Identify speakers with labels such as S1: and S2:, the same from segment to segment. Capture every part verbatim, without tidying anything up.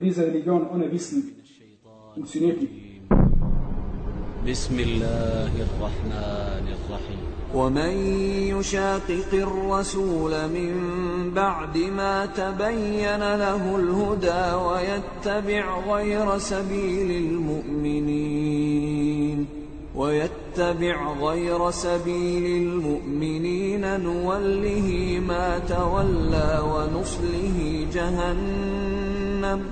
S1: Diese Religion ohne Wissen funktioniert nicht.
S2: بسم الله الرحمن الرحيم
S3: ومن يشاقق الرسول من بعد ما تبين له الهدى ويتبع غير سبيل المؤمنين ويتبع غير سبيل المؤمنين نوله ما تولى ونصله جهنم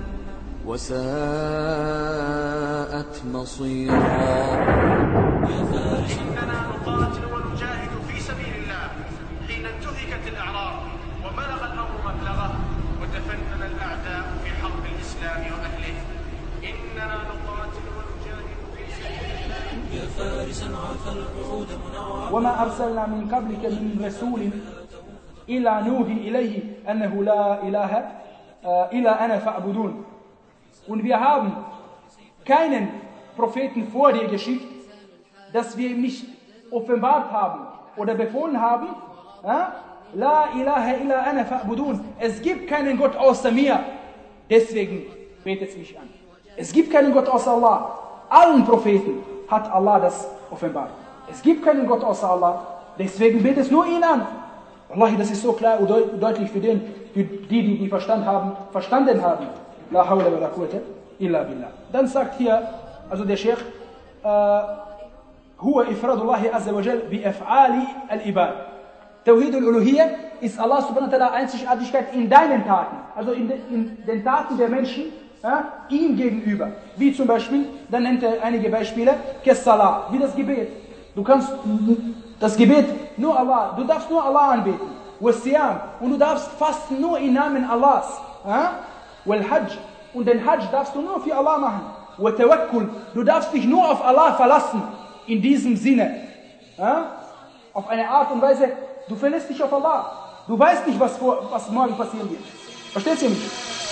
S3: وساءت مصيرا.
S4: إننا نقاتل ونجاهد في سبيل الله حين انتهكت الأعراض وبلغ الأمر مبلغه وتفنن الأعداء في حرب الإسلام وأهله. إننا نقاتل ونجاهد في سبيل الله يا فارسا عرف القعود منوعا
S1: وما أرسلنا من قبلك من رسول إلا نوحي إليه أنه لا إله إلا أنا فاعبدون. Und wir haben keinen Propheten vor dir geschickt, dass wir ihm nicht offenbart haben oder befohlen haben, ja? La ilaha illa ana fa'budun. Es gibt keinen Gott außer mir, deswegen betet mich an. Es gibt keinen Gott außer Allah. Allen Propheten hat Allah das offenbart. Es gibt keinen Gott außer Allah, deswegen betet nur ihn an. Wallahi, das ist so klar und deutlich für, den, für die, die die Verstand haben, verstanden haben. La hawla wa la quwwata illa billah. Dann sagt hier, also der Sheikh, Huwa ifradullahi azza wa jal bi af'ali al-ibad. Tawhid al-Uluhiyya ist Allah subhanahu wa ta'ala Einzigartigkeit in deinen Taten, also in, de, in den Taten der Menschen, ja, ihm gegenüber. Wie zum Beispiel, dann nennt er einige Beispiele, Kes-Salah, wie das Gebet. Du kannst das Gebet nur Allah, du darfst nur Allah anbeten. Was-Siyam, und du darfst fasten nur im Namen Allahs. Ja? Wal-Hajj, und den Hajj darfst du nur für Allah machen. Wa-Tawakkul, du darfst dich nur auf Allah verlassen. In diesem Sinne. Ja? Auf eine Art und Weise, du verlässt dich auf Allah. Du weißt nicht, was, vor, was morgen passieren wird. Verstehst du mich?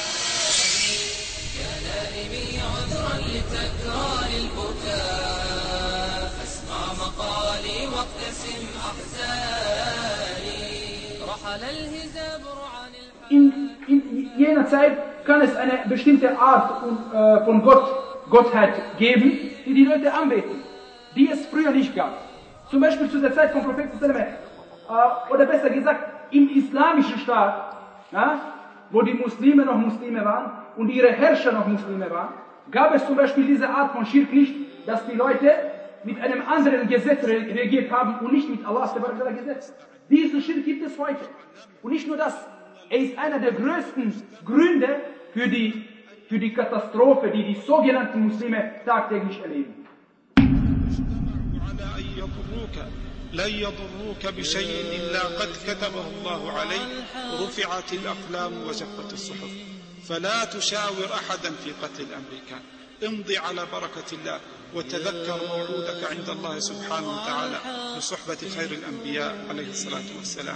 S1: In, in jener Zeit kann es eine bestimmte Art äh, von Gott, Gottheit geben, die die Leute anbeten, die es früher nicht gab. Zum Beispiel zu der Zeit von Propheten äh, oder besser gesagt im islamischen Staat, ja, wo die Muslime noch Muslime waren und ihre Herrscher noch Muslime waren, gab es zum Beispiel diese Art von Schirk nicht, dass die Leute mit einem anderen Gesetz reagiert haben und nicht mit Allahs Gesetz. Diesen Schirk gibt es heute. Und nicht nur das, er ist einer der größten Gründe für die, für die Katastrophe, die die sogenannten Muslime tagtäglich erleben.
S5: لن يضروك بشيء إلا قد كتبه الله عليك رفعت الأقلام وجفت الصحف فلا تشاور أحدا في قتل الأمريكان امضي على بركة الله وتذكر موعودك عند الله سبحانه وتعالى بصحبة خير الأنبياء عليه الصلاة والسلام.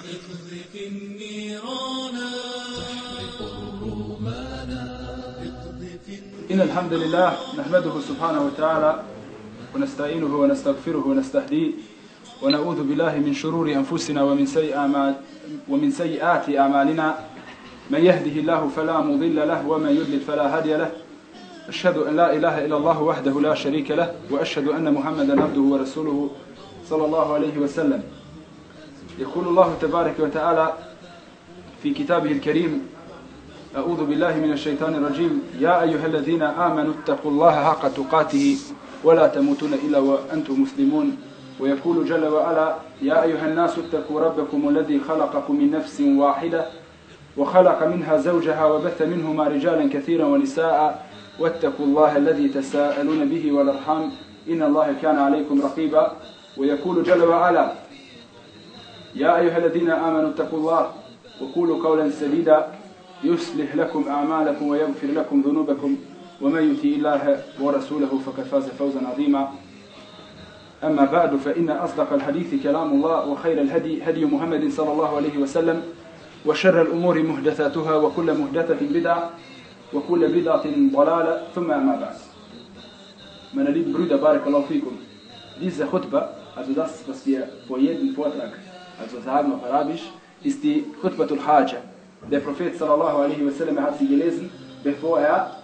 S1: إن الحمد لله نحمده سبحانه وتعالى ونستعينه ونستغفره ونستهديه ونعوذ بالله من شرور أنفسنا ومن سيئات ومن سيئات أعمالنا من يهده الله فلا مضل له ومن يضلل فلا هادي له أشهد أن لا إله إلا الله وحده لا شريك له وأشهد أن محمدا عبده ورسوله صلى الله عليه وسلم. يقول الله تبارك وتعالى في كتابه الكريم أعوذ بالله من الشيطان الرجيم يا أيها الذين آمنوا اتقوا الله حق تقاته ولا تموتون إلا وأنتم مسلمون. ويقول جل وعلا يا أيها الناس اتقوا ربكم الذي خلقكم من نفس واحدة وخلق منها زوجها وبث منهما رجالا كثيرا ونساء واتقوا الله الذي تساءلون به والأرحام إن الله كان عليكم رقيبا. ويقول جل وعلا يا أيها الذين آمنوا اتقوا الله وقولوا قولا سديدا يصلح لكم أعمالكم ويغفر لكم ذنوبكم ومن يطع الله ورسوله فقد فاز فوزا عظيما. أما بعد فإن أصدق الحديث كلام الله وخير الهدي هدي محمد صلى الله عليه وسلم وشر الأمور محدثاتها وكل محدثة بدعة وكل بدعة ضلالة ثم أما بعد. Meine lieben Brüder, barakallahu fikum, diese Khutbah, also das, was wir vor jedem Vortrag also sagen auf Arabisch, ist die Khutbatul Haja. Der Prophet sallallahu alaihi wasallam hat sie gelesen, bevor er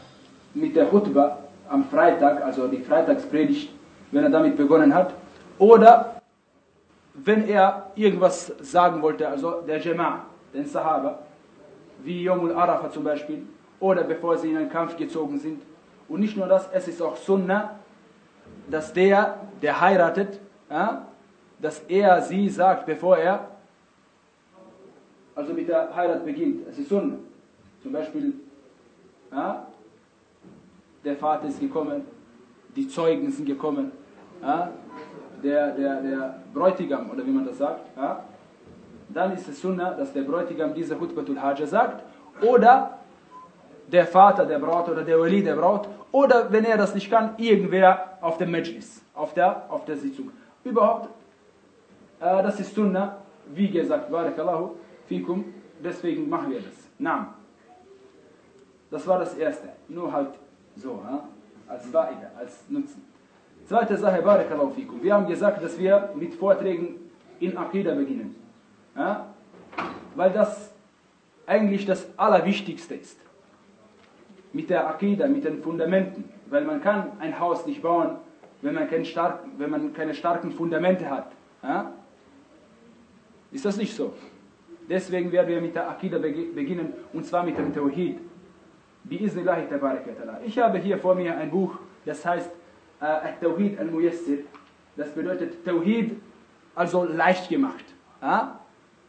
S1: mit der Khutbah am Freitag, also die Freitagspredigt, wenn er damit begonnen hat, oder wenn er irgendwas sagen wollte, also der Jama'a, den Sahaba, wie Yomul Arafah zum Beispiel, oder bevor sie in einen Kampf gezogen sind. Und nicht nur das, es ist auch Sunnah, dass der, der heiratet, ja, dass er sie sagt, bevor er also mit der Heirat beginnt. Es ist Sunnah. Zum Beispiel, ja, der Vater ist gekommen, die Zeugen sind gekommen, ja, der, der, der Bräutigam, oder wie man das sagt, ja, dann ist es Sunnah, dass der Bräutigam diese Khutbatul Hajj sagt, oder der Vater der Braut oder der Wali der Braut, oder wenn er das nicht kann, irgendwer auf dem Majlis, auf der, auf der Sitzung. Überhaupt, äh, das ist Sunnah, wie gesagt, Barakallahu fikum, deswegen machen wir das. Naam. Das war das Erste, nur halt so, ja, als Fa'ida, als Nutzen. Zweite Sache, Barakallahu fikum. Wir haben gesagt, dass wir mit Vorträgen in Aqidah beginnen. Ja? Weil das eigentlich das Allerwichtigste ist. Mit der Aqidah, mit den Fundamenten. Weil man kann ein Haus nicht bauen, wenn man, kein stark, wenn man keine starken Fundamente hat. Ja? Ist das nicht so? Deswegen werden wir mit der Aqidah beginnen, und zwar mit dem Tawhid. Bi'iznillahi tabaraka ta'ala. Ich habe hier vor mir ein Buch, das heißt äh, At-Tawhid al-Muyassir. Das bedeutet Tawhid, also leicht gemacht. Ja?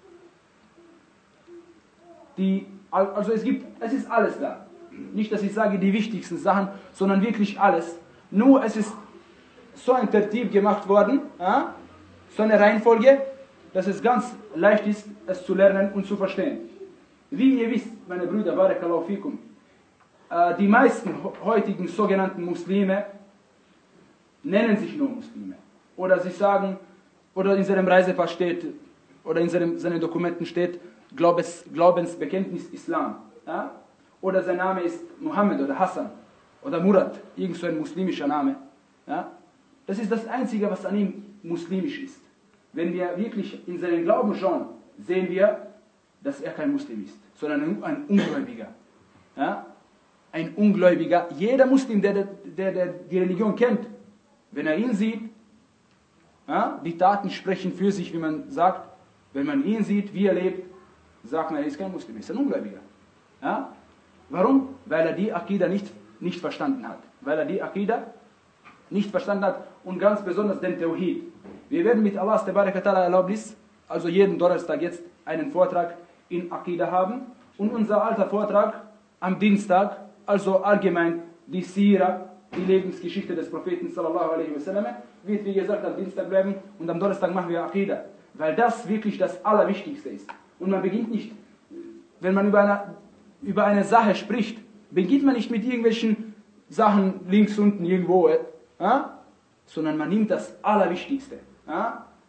S1: Die, also es gibt, es ist alles da. Nicht, dass ich sage die wichtigsten Sachen, sondern wirklich alles. Nur es ist so ein Tertib gemacht worden, ja? So eine Reihenfolge, dass es ganz leicht ist, es zu lernen und zu verstehen. Wie ihr wisst, meine Brüder, Barakallahu fikum, äh, die meisten heutigen sogenannten Muslime nennen sich nur Muslime. Oder sie sagen, oder in seinem Reisepass steht, oder in seinem, seinen Dokumenten steht, Glaubens, Glaubensbekenntnis Islam. Ja? Oder sein Name ist Mohammed oder Hassan oder Murad, irgend so ein muslimischer Name. Ja? Das ist das Einzige, was an ihm muslimisch ist. Wenn wir wirklich in seinen Glauben schauen, sehen wir, dass er kein Muslim ist, sondern ein Ungläubiger. Ja? Ein Ungläubiger. Jeder Muslim, der, der, der die Religion kennt, wenn er ihn sieht, ja, die Taten sprechen für sich, wie man sagt, wenn man ihn sieht, wie er lebt, sagt man, er ist kein Muslim, er ist ein Ungläubiger. Ja? Warum? Weil er die Aqidah nicht, nicht verstanden hat. Weil er die Aqidah nicht verstanden hat und ganz besonders den Tawhid. Wir werden mit Allahs Erlaubnis, also jeden Donnerstag jetzt, einen Vortrag in Aqidah haben und unser alter Vortrag am Dienstag, also allgemein die Sira, die Lebensgeschichte des Propheten sallallahu alaihi wasallam, wird wie gesagt am Dienstag bleiben und am Donnerstag machen wir Aqidah. Weil das wirklich das Allerwichtigste ist. Und man beginnt nicht, wenn man über eine, über eine Sache spricht, beginnt man nicht mit irgendwelchen Sachen links, unten, irgendwo, äh, sondern man nimmt das Allerwichtigste. Äh?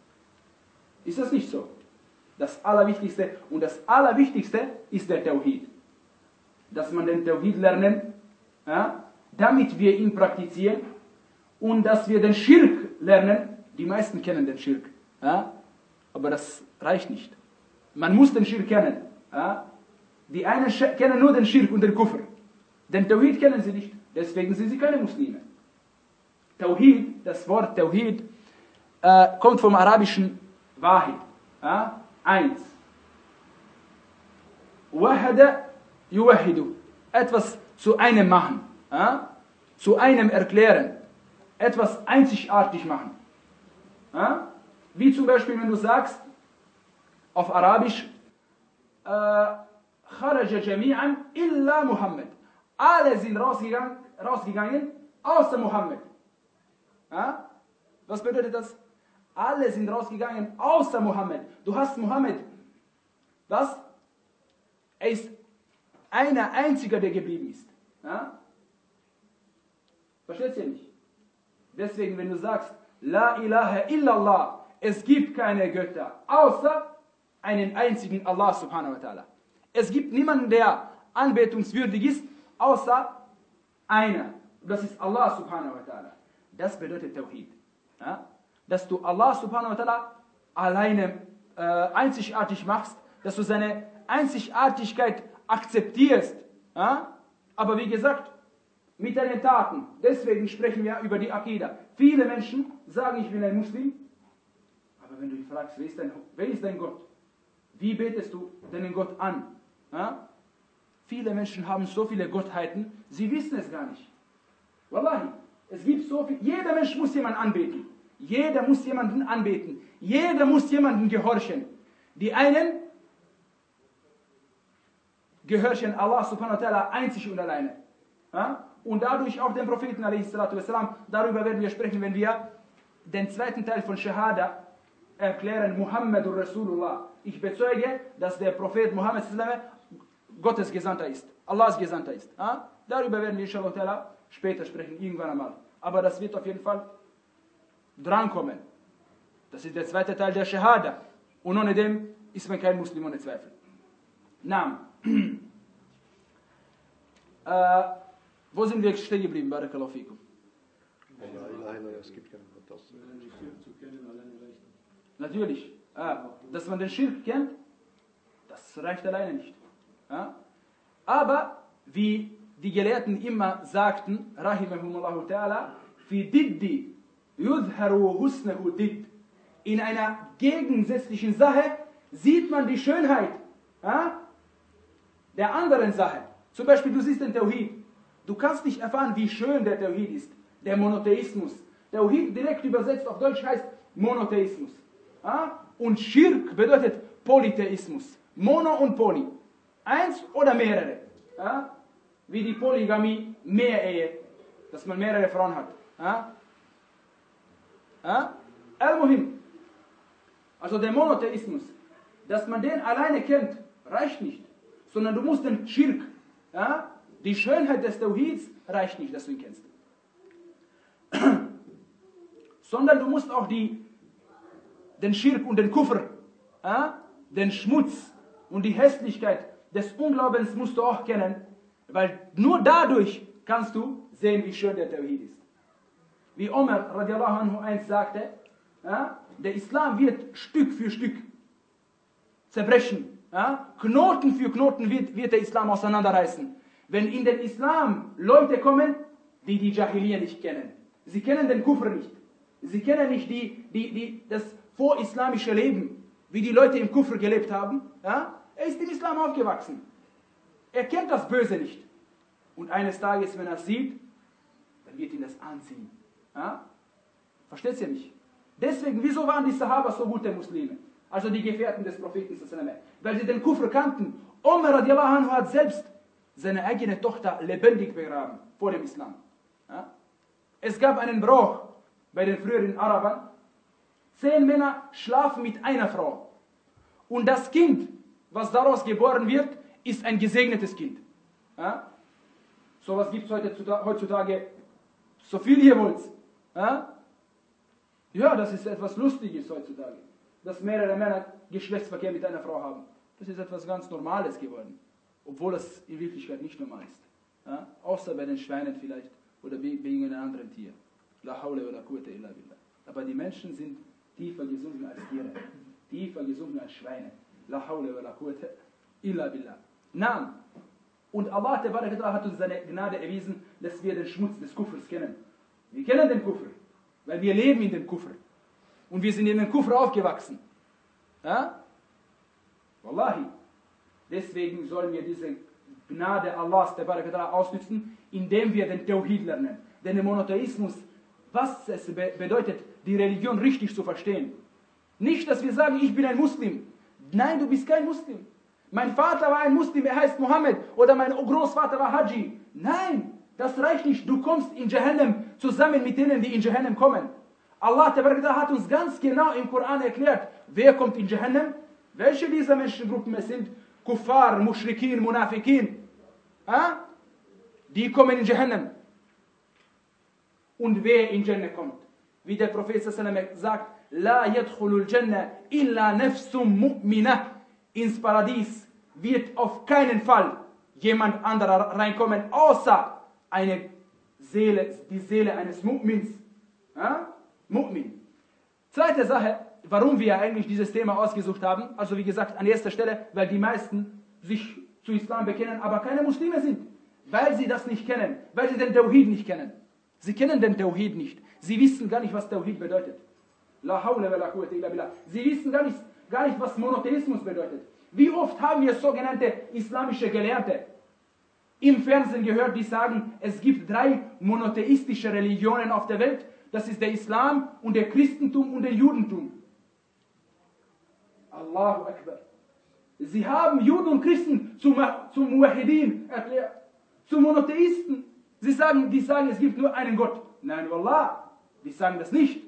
S1: Ist das nicht so? Das Allerwichtigste, und das Allerwichtigste ist der Tawhid. Dass man den Tawhid lernen, äh, damit wir ihn praktizieren, und dass wir den Schirk lernen. Die meisten kennen den Schirk, äh? aber das reicht nicht. Man muss den Schirk kennen. Ja? Die einen kennen nur den Schirk und den Kufr. Den Tawhid kennen sie nicht, deswegen sind sie keine Muslime. Tawhid, das Wort Tawhid, äh, kommt vom arabischen Wahid. Ja? Eins. Wahada yuwahidu. Etwas zu einem machen. Ja? Zu einem erklären. Etwas einzigartig machen. Ja? Wie zum Beispiel, wenn du sagst, auf Arabisch, Kharaja jami'an illa Muhammad. Alle sind rausgegangen, rausgegangen außer Muhammad. Ja? Was bedeutet das? Alle sind rausgegangen außer Muhammad. Du hast Muhammad. Was? Er ist einer einziger, der geblieben ist. Ja? Versteht ihr nicht? Deswegen, wenn du sagst, La ilaha illallah, es gibt keine Götter, außer einen einzigen Allah subhanahu wa ta'ala. Es gibt niemanden, der anbetungswürdig ist, außer einer. Das ist Allah subhanahu wa ta'ala. Das bedeutet Tawhid. Ja? Dass du Allah subhanahu wa ta'ala alleine äh, einzigartig machst, dass du seine Einzigartigkeit akzeptierst. Ja? Aber wie gesagt, mit deinen Taten. Deswegen sprechen wir über die Akida. Viele Menschen sagen, ich bin ein Muslim, aber wenn du dich fragst, wer ist dein, wer ist dein Gott? Wie betest du deinen Gott an? Ja? Viele Menschen haben so viele Gottheiten, sie wissen es gar nicht. Wallahi, es gibt so viel, jeder Mensch muss jemanden anbeten. Jeder muss jemanden anbeten. Jeder muss jemanden gehorchen. Die einen gehorchen Allah subhanahu wa ta'ala einzig und alleine. Ja? Und dadurch auch den Propheten alaihi salatu wassalam. Darüber werden wir sprechen, wenn wir den zweiten Teil von Shahada erklären, Muhammadur Rasulullah. Ich bezeuge, dass der Prophet Muhammad Gottes Gesandter ist. Allahs Gesandter ist. Ja? Darüber werden wir inshallah später sprechen, irgendwann einmal. Aber das wird auf jeden Fall drankommen. Das ist der zweite Teil der Shahada. Und ohne dem ist man kein Muslim ohne Zweifel. Naam. äh, wo sind wir stehen geblieben? Barakallahu fikum.
S6: Es gibt keinen Gott außer
S1: Natürlich. Ah, dass man den Schirk kennt, das reicht alleine nicht. Ja? Aber wie die Gelehrten immer sagten, rahimahumullahu ta'ala, fi diddi yudharu husnahu didd. In einer gegensätzlichen Sache sieht man die Schönheit ja, der anderen Sache. Zum Beispiel, du siehst den Tawhid. Du kannst nicht erfahren, wie schön der Tawhid ist. Der Monotheismus. Tawhid direkt übersetzt auf Deutsch heißt Monotheismus. Ja? Und Schirk bedeutet Polytheismus. Mono und Poly. Eins oder mehrere. Ja? Wie die Polygamie, Meherehe. Dass man mehrere Frauen hat. Ja? Ja? Al-Muhim. Also der Monotheismus. Dass man den alleine kennt, reicht nicht. Sondern du musst den Schirk, ja? Die Schönheit des Tawhids reicht nicht, dass du ihn kennst. Sondern du musst auch die, den Schirk und den Kufr, ja? Den Schmutz und die Hässlichkeit des Unglaubens musst du auch kennen, weil nur dadurch kannst du sehen, wie schön der Tawhid ist. Wie Omar radiallahu anhu eins sagte, ja? Der Islam wird Stück für Stück zerbrechen. Ja? Knoten für Knoten wird, wird der Islam auseinanderreißen. Wenn in den Islam Leute kommen, die die Jahiliyyah nicht kennen. Sie kennen den Kufr nicht. Sie kennen nicht die, die, die, das vorislamische Leben, wie die Leute im Kufr gelebt haben. Ja? Er ist im Islam aufgewachsen. Er kennt das Böse nicht. Und eines Tages, wenn er es sieht, dann wird ihn das anziehen. Ja? Versteht ihr mich? Deswegen, wieso waren die Sahaba so gute Muslime? Also die Gefährten des Propheten. Weil sie den Kufr kannten. Umar radiallahu anhu hat selbst seine eigene Tochter lebendig begraben vor dem Islam. Ja? Es gab einen Brauch bei den früheren Arabern. Zehn Männer schlafen mit einer Frau. Und das Kind, was daraus geboren wird, ist ein gesegnetes Kind. Ja? So was gibt es heutzutage so viel ihr wollt. Ja? Ja, das ist etwas Lustiges heutzutage. Dass mehrere Männer Geschlechtsverkehr mit einer Frau haben. Das ist etwas ganz Normales geworden. Obwohl es in Wirklichkeit nicht normal ist. Ja? Außer bei den Schweinen vielleicht. Oder bei irgendeinem anderen Tier. La hawla wa la quwwata illa billah. Aber die Menschen sind tiefer gesunken als Tiere. Tiefer gesunken als Schweine. La hawla wa la quwwata illa billah. Naam. Und Allah hat uns seine Gnade erwiesen, dass wir den Schmutz des Kufrs kennen. Wir kennen den Kufr. Weil wir leben in dem Kufr. Und wir sind in dem Kufr aufgewachsen. Ja? Wallahi. Deswegen sollen wir diese Gnade Allahs ausnützen, indem wir den Tawhid lernen. Denn der Monotheismus, was es bedeutet, die Religion richtig zu verstehen. Nicht, dass wir sagen, ich bin ein Muslim. Nein, du bist kein Muslim. Mein Vater war ein Muslim, er heißt Mohammed. Oder mein Großvater war Haji. Nein, das reicht nicht. Du kommst in Jahannam zusammen mit denen, die in Jahannam kommen. Allah hat uns ganz genau im Koran erklärt, wer kommt in Jahannam, welche dieser Menschengruppen es sind. Kuffar, Mushrikin, Munafikin. Ha? Die kommen in Jahannam. Und wer in Jannah kommt? Wie der Prophet sagt, La yadkhulul Jannah illa nafsum mu'minah. Ins Paradies wird auf keinen Fall jemand anderer reinkommen, außer eine Seele, die Seele eines Mu'mins. Ja? Mu'min. Zweite Sache, warum wir eigentlich dieses Thema ausgesucht haben, also wie gesagt, an erster Stelle, weil die meisten sich zu Islam bekennen, aber keine Muslime sind. Weil sie das nicht kennen, weil sie den Tawhid nicht kennen. Sie kennen den Tawhid nicht. Sie wissen gar nicht, was Tawhid bedeutet. La hawla wa la quwwata illa billah. Sie wissen gar nicht, gar nicht, was Monotheismus bedeutet. Wie oft haben wir sogenannte islamische Gelehrte im Fernsehen gehört, die sagen, es gibt drei monotheistische Religionen auf der Welt. Das ist der Islam und der Christentum und der Judentum. Allahu Akbar. Sie haben Juden und Christen zum, zum Muwahhidin erklärt, zu Monotheisten. Sie sagen, die sagen, es gibt nur einen Gott. Nein, Wallah, die sagen das nicht.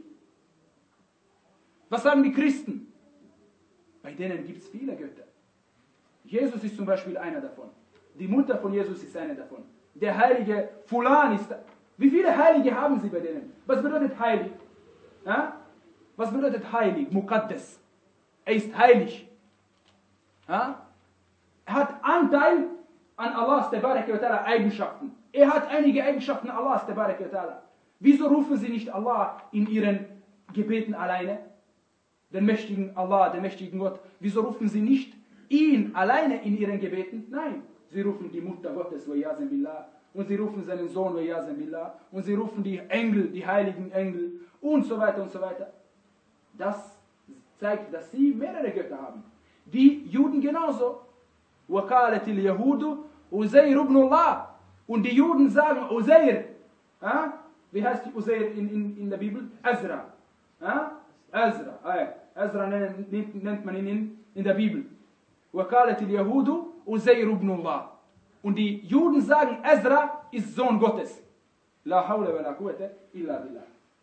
S1: Was sagen die Christen? Bei denen gibt es viele Götter. Jesus ist zum Beispiel einer davon. Die Mutter von Jesus ist einer davon. Der heilige Fulan ist da. Wie viele Heilige haben sie bei denen? Was bedeutet heilig? Ja? Was bedeutet heilig? Muqaddas. Er ist heilig. Ja? Er hat Anteil an Allahs Eigenschaften. Er hat einige Eigenschaften Allahs. Wieso rufen sie nicht Allah in ihren Gebeten alleine? Den mächtigen Allah, den mächtigen Gott. Wieso rufen sie nicht ihn alleine in ihren Gebeten? Nein, sie rufen die Mutter Gottes, billah, und sie rufen seinen Sohn, billah, und sie rufen die Engel, die heiligen Engel und so weiter und so weiter. Das zeigt, dass sie mehrere Götter haben. Die Juden genauso. وَقَالَتِ الْيَهُودُ Uzair ibn Allah. Und die Juden sagen Uzair. Ja? Wie heißt Uzair in, in, in der Bibel? Ezra. Ja? Ezra. Ezra nennt, nennt man ihn in, in der Bibel. وَقَالَتِ الْيَهُودُ Uzair ibn Allah. Und die Juden sagen, Ezra ist Sohn Gottes. La hawla wa la quwwata illa billah.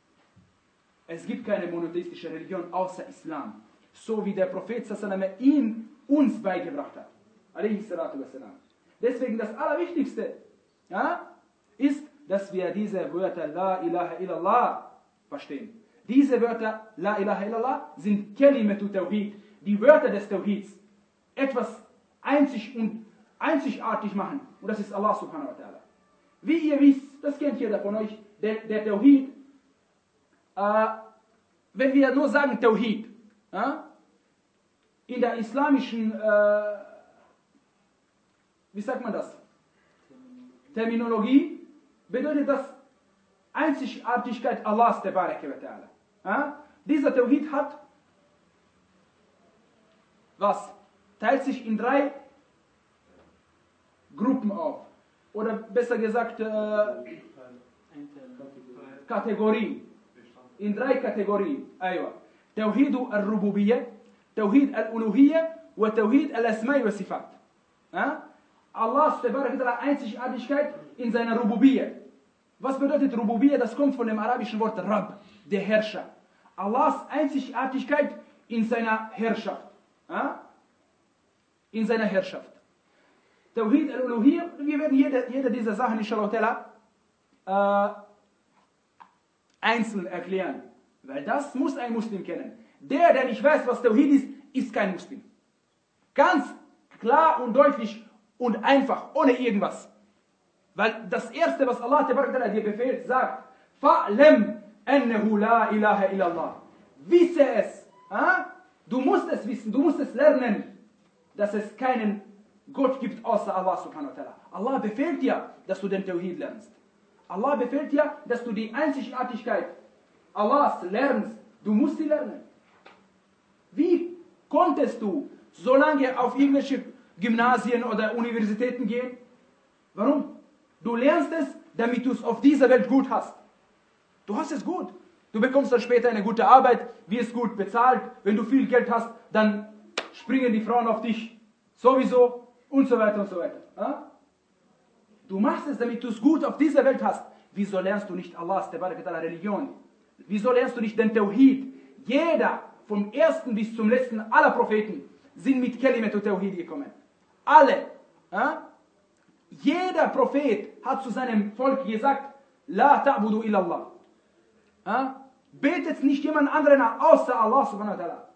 S1: Es gibt keine monotheistische Religion außer Islam. So wie der Prophet sallallahu alaihi wasallam ihn uns beigebracht hat. Alaihi salatu wassalam. Deswegen das Allerwichtigste, ja, ist, dass wir diese Wörter La ilaha illallah verstehen. Diese Wörter La ilaha illallah sind Kalimatu Tawhid, die Wörter des Tawhids. Etwas einzig und einzigartig machen. Und das ist Allah subhanahu wa ta'ala. Wie ihr wisst, das kennt jeder von euch, der, der Tawhid, äh, wenn wir nur sagen Tawhid, äh, in der islamischen, äh, wie sagt man das? Terminologie, bedeutet das Einzigartigkeit Allahs, der Baraka wa ta'ala. Ja? Dieser Tawhid hat, was? Teilt sich in drei Gruppen auf. Oder besser gesagt, äh, Kategorien. In drei Kategorien. Aywa. Tawhid al-Rububiyyah, Tawhid al-Uluhiyyah und Tawhid al-Asma'i wa Sifat. Ja? Allahs Einzigartigkeit in seiner Rububiyyah. Was bedeutet Rububiyyah? Das kommt von dem arabischen Wort Rabb, der Herrscher. Allahs Einzigartigkeit in seiner Herrschaft. Ja? In seiner Herrschaft. Tawhid al-Uluhiyyah, wir werden jede, jede dieser Sachen, inshallah, äh, einzeln erklären. Weil das muss ein Muslim kennen. Der, der nicht weiß, was Tawhid ist, ist kein Muslim. Ganz klar und deutlich und einfach, ohne irgendwas. Weil das Erste, was Allah dir befehlt, sagt, Fa'lam annahu la ilaha illallah. Wisse es. Ha? Du musst es wissen, du musst es lernen, dass es keinen Gott gibt außer Allah subhanahu wa ta'ala. Allah befehlt dir, dass du den Tawhid lernst. Allah befehlt dir, dass du die Einzigartigkeit Allahs lernst. Du musst sie lernen. Wie konntest du so lange auf irgendwelche Gymnasien oder Universitäten gehen? Warum? Du lernst es, damit du es auf dieser Welt gut hast. Du hast es gut. Du bekommst dann später eine gute Arbeit, wirst gut bezahlt. Wenn du viel Geld hast, dann springen die Frauen auf dich. Sowieso und so weiter und so weiter. Ja? Du machst es, damit du es gut auf dieser Welt hast. Wieso lernst du nicht Allahs Religion? Wieso lernst du nicht den Tawhid? Jeder, vom ersten bis zum letzten aller Propheten, sind mit Kalimatu Tawhid gekommen. Alle. Ja? Jeder Prophet hat zu seinem Volk gesagt, La ta'budu illallah. Ja? Betet nicht jemand anderen außer Allah subhanahu wa ta'ala.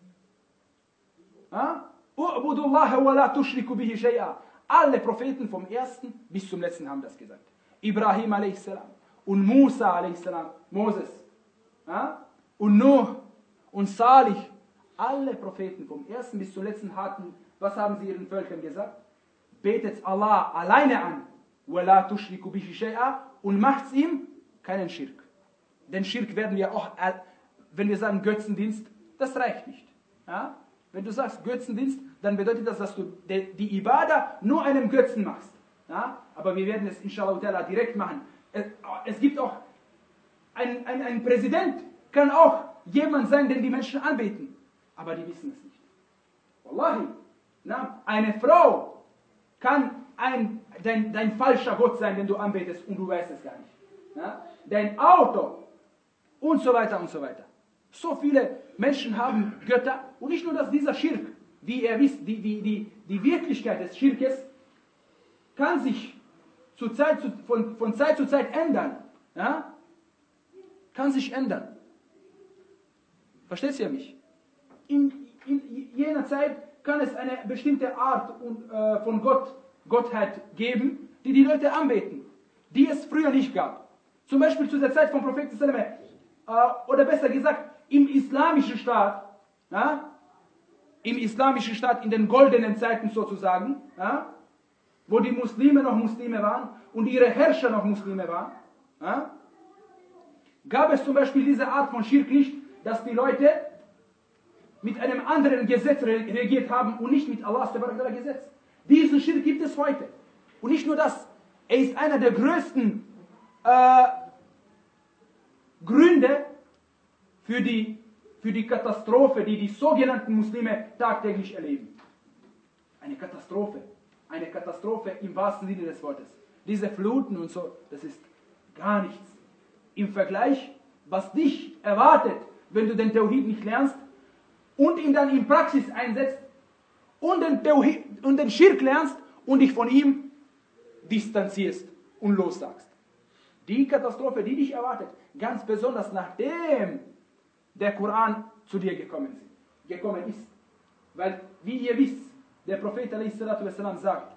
S1: Ja? U'budullaha wa la tushriku bihi shay'a. Alle Propheten vom ersten bis zum letzten haben das gesagt. Ibrahim a s. und Musa a s. Moses. Ja? Und Nuh und Salih. Alle Propheten vom ersten bis zum letzten hatten, was haben sie ihren Völkern gesagt? Betet Allah alleine an وَلَا تُشْرِكُ بِهِ شَيْئًا und macht's ihm keinen Schirk. Denn Schirk werden wir auch, wenn wir sagen Götzendienst, das reicht nicht. Ja? Wenn du sagst Götzendienst, dann bedeutet das, dass du die Ibadah nur einem Götzen machst. Ja? Aber wir werden es inshallah direkt machen. Es, es gibt auch, ein, ein, ein Präsident kann auch jemand sein, den die Menschen anbeten. Aber die wissen es nicht. Wallahi. Na? Eine Frau kann ein, dein, dein falscher Gott sein, den du anbetest und du weißt es gar nicht. Ja? Dein Auto und so weiter und so weiter. So viele Menschen haben Götter und nicht nur, dass dieser Schirk, wie ihr wisst, die, die, die, die Wirklichkeit des Schirkes kann sich zu Zeit, zu, von, von Zeit zu Zeit ändern. Ja? Kann sich ändern. Versteht ihr mich? In, in jener Zeit kann es eine bestimmte Art äh, von Gott, Gottheit geben, die die Leute anbeten, die es früher nicht gab. Zum Beispiel zu der Zeit vom Propheten Sallallahu Alaihi Wasallam, äh, oder besser gesagt, im islamischen Staat, ja, im islamischen Staat, in den goldenen Zeiten sozusagen, ja, wo die Muslime noch Muslime waren und ihre Herrscher noch Muslime waren, ja, gab es zum Beispiel diese Art von Schirk nicht, dass die Leute mit einem anderen Gesetz regiert haben und nicht mit Allahs Gesetz. Diesen Schirk gibt es heute. Und nicht nur das, er ist einer der größten äh, Gründe für die, für die Katastrophe, die die sogenannten Muslime tagtäglich erleben. Eine Katastrophe. Eine Katastrophe im wahrsten Sinne des Wortes. Diese Fluten und so, das ist gar nichts. Im Vergleich, was dich erwartet, wenn du den Tawhid nicht lernst und ihn dann in Praxis einsetzt und den, Tawhid, und den Schirk lernst und dich von ihm distanzierst und lossagst. Die Katastrophe, die dich erwartet, ganz besonders nachdem der Koran zu dir gekommen ist. Gekommen ist. Weil, wie ihr wisst, der Prophet ﷺ sagt,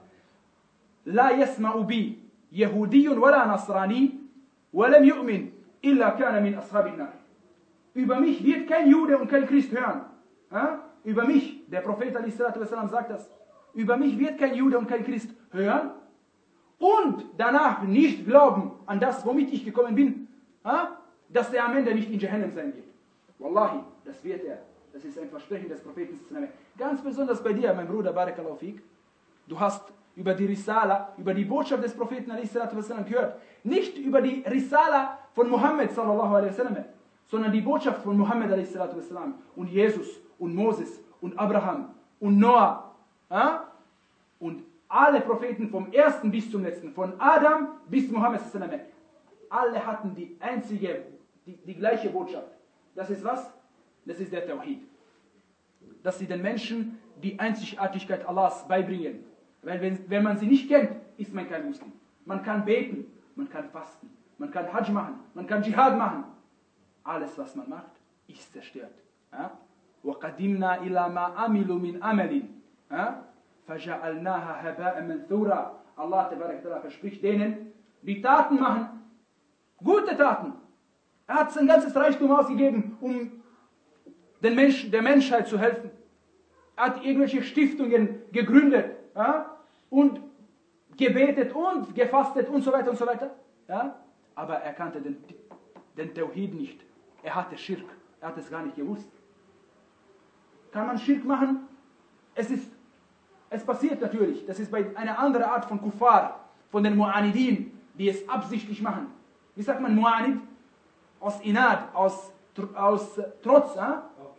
S1: La yasma'u bi Yehudiyun wala Nasrani walam yu'min illa kana min ashabin nar. Über mich wird kein Jude und kein Christ hören. Ja? Über mich, der Prophet ﷺ sagt das, über mich wird kein Jude und kein Christ hören und danach nicht glauben an das, womit ich gekommen bin, ja? Dass er am Ende nicht in Jahannam sein wird. Wallahi, das wird er. Das ist ein Versprechen des Propheten. Ganz besonders bei dir, mein Bruder, Barakallahu Fik. Du hast über die Risala, über die Botschaft des Propheten gehört. Nicht über die Risala von Muhammad sallallahu alaihi wasallam, sondern die Botschaft von Muhammad und Jesus und Moses und Abraham und Noah. Ja? Und alle Propheten vom ersten bis zum letzten, von Adam bis Muhammad sallallahu alaihi wasallam, alle hatten die einzige, die, die gleiche Botschaft. Das ist was? Das ist der Tawhid. Dass sie den Menschen die Einzigartigkeit Allahs beibringen. Weil wenn, wenn man sie nicht kennt, ist man kein Muslim. Man kann beten, man kann fasten, man kann Hajj machen, man kann Dschihad machen. Alles, was man macht, ist zerstört. وَقَدِمْنَا إِلَى مَا عَمِلُوا مِنْ عَمَلٍ فَجَعَلْنَاهَا هَبَاءً مَنْثُورًا. Allah verspricht denen, die Taten machen, gute Taten. Er hat sein ganzes Reichtum ausgegeben, um den Menschen, der Menschheit zu helfen. Er hat irgendwelche Stiftungen gegründet, ja, und gebetet und gefastet und so weiter und so weiter. Ja. Aber er kannte den, den Tawhid nicht. Er hatte Schirk. Er hat es gar nicht gewusst. Kann man Schirk machen? Es ist, es passiert natürlich. Das ist bei einer anderen Art von Kuffar, von den Mu'anidin, die es absichtlich machen. Wie sagt man Mu'anid? Aus Inad, aus, aus Trotz. Äh?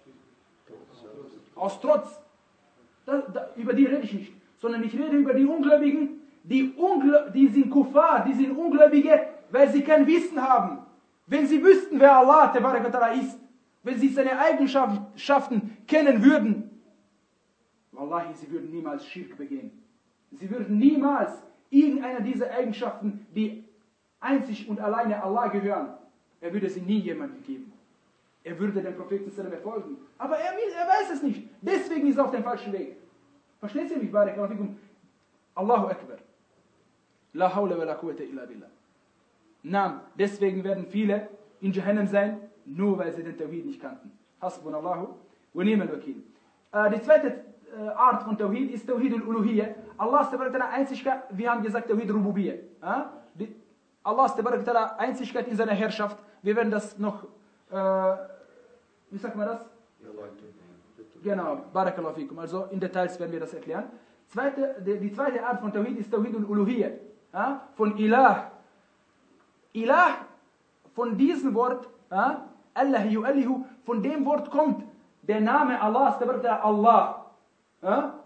S1: Aus Trotz. Da, da, über die rede ich nicht. Sondern ich rede über die Ungläubigen, die, Ungl die sind Kuffar, die sind Ungläubige, weil sie kein Wissen haben. Wenn sie wüssten, wer Allah ist, wenn sie seine Eigenschaften kennen würden, Wallahi, sie würden niemals Schirk begehen. Sie würden niemals irgendeiner dieser Eigenschaften, die einzig und alleine Allah gehören, er würde sie nie jemandem geben. Er würde dem Propheten folgen. Aber er, er weiß es nicht. Deswegen ist er auf dem falschen Weg. Versteht ihr mich, Barakallahu fikum? Allahu Akbar. La hawla wa la quwwata illa billah. Naam, deswegen werden viele in Jahannam sein, nur weil sie den Tawhid nicht kannten. Hasbunallahu wa ni'mal wakil. Äh, die zweite äh, Art von Tawhid ist Tawhid al-Uluhiyya. Allah ist der Einzigkeit, wir haben gesagt Tawhid Rububiyya. Ja? Die, Allah ist der Einzigkeit in seiner Herrschaft. Wir werden das noch, äh, wie sagt man das? Genau, Barakallahu fikum. Also in Details werden wir das erklären. Zweite, die, die zweite Art von Tawhid ist Tawhid al-Uluhiyya. Ja? Von Ilah. Ilah, von diesem Wort, ja? Allah yu'allihu, von dem Wort kommt der Name Allah, Allah. Ja?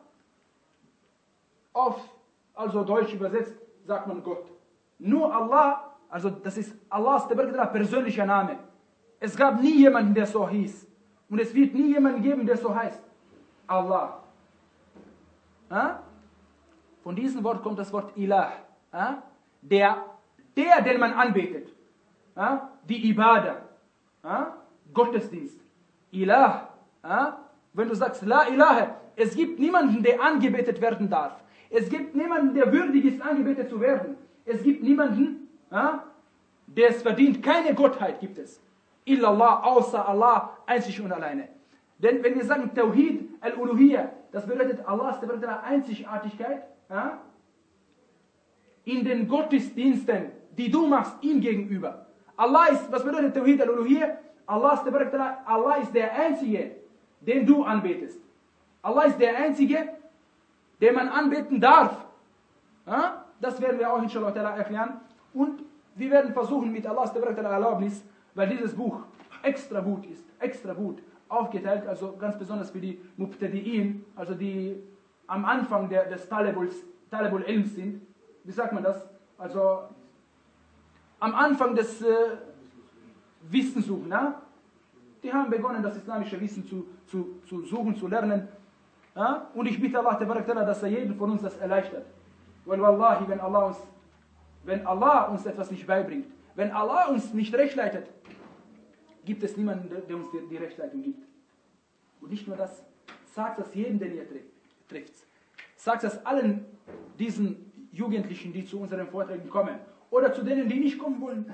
S1: Auf, also deutsch übersetzt, sagt man Gott. Nur Allah, also das ist Allahs persönlicher Name. Es gab nie jemanden, der so hieß. Und es wird nie jemanden geben, der so heißt. Allah. Ja? Von diesem Wort kommt das Wort Ilah. Ja? Der, der, den man anbetet. Ja? Die Ibadah. Ja? Gottesdienst. Ilah. Ja? Wenn du sagst, La ilaha, es gibt niemanden, der angebetet werden darf. Es gibt niemanden, der würdig ist, angebetet zu werden. Es gibt niemanden, ja, der es verdient. Keine Gottheit gibt es. Illallah, außer Allah, einzig und alleine. Denn wenn wir sagen Tawhid al-Uluhiyya, das bedeutet Allahs Einzigartigkeit, ja, in den Gottesdiensten, die du machst ihm gegenüber. Allah ist, was bedeutet Tawhid al-Uluhiyya? Allah ist, Allah ist der Einzige, den du anbetest. Allah ist der Einzige, den man anbeten darf. Ja? Das werden wir auch inshallah erklären. Und wir werden versuchen mit Allahs Erlaubnis, weil dieses Buch extra gut ist, extra gut aufgeteilt, also ganz besonders für die Mubtadi'in, also die am Anfang der, des Talibul Ilms sind. Wie sagt man das? Also am Anfang des äh, Wissenssuchen. Ja? Die haben begonnen, das islamische Wissen zu, zu, zu suchen, zu lernen. Ja? Und ich bitte Allah, dass er jeden von uns das erleichtert. Weil Wallahi, wenn Allah uns, wenn Allah uns etwas nicht beibringt, wenn Allah uns nicht recht leitet, gibt es niemanden, der uns die, die Rechtleitung gibt. Und nicht nur das, sagt das jedem, den ihr trifft. Sagt das allen diesen Jugendlichen, die zu unseren Vorträgen kommen. Oder zu denen, die nicht kommen wollen.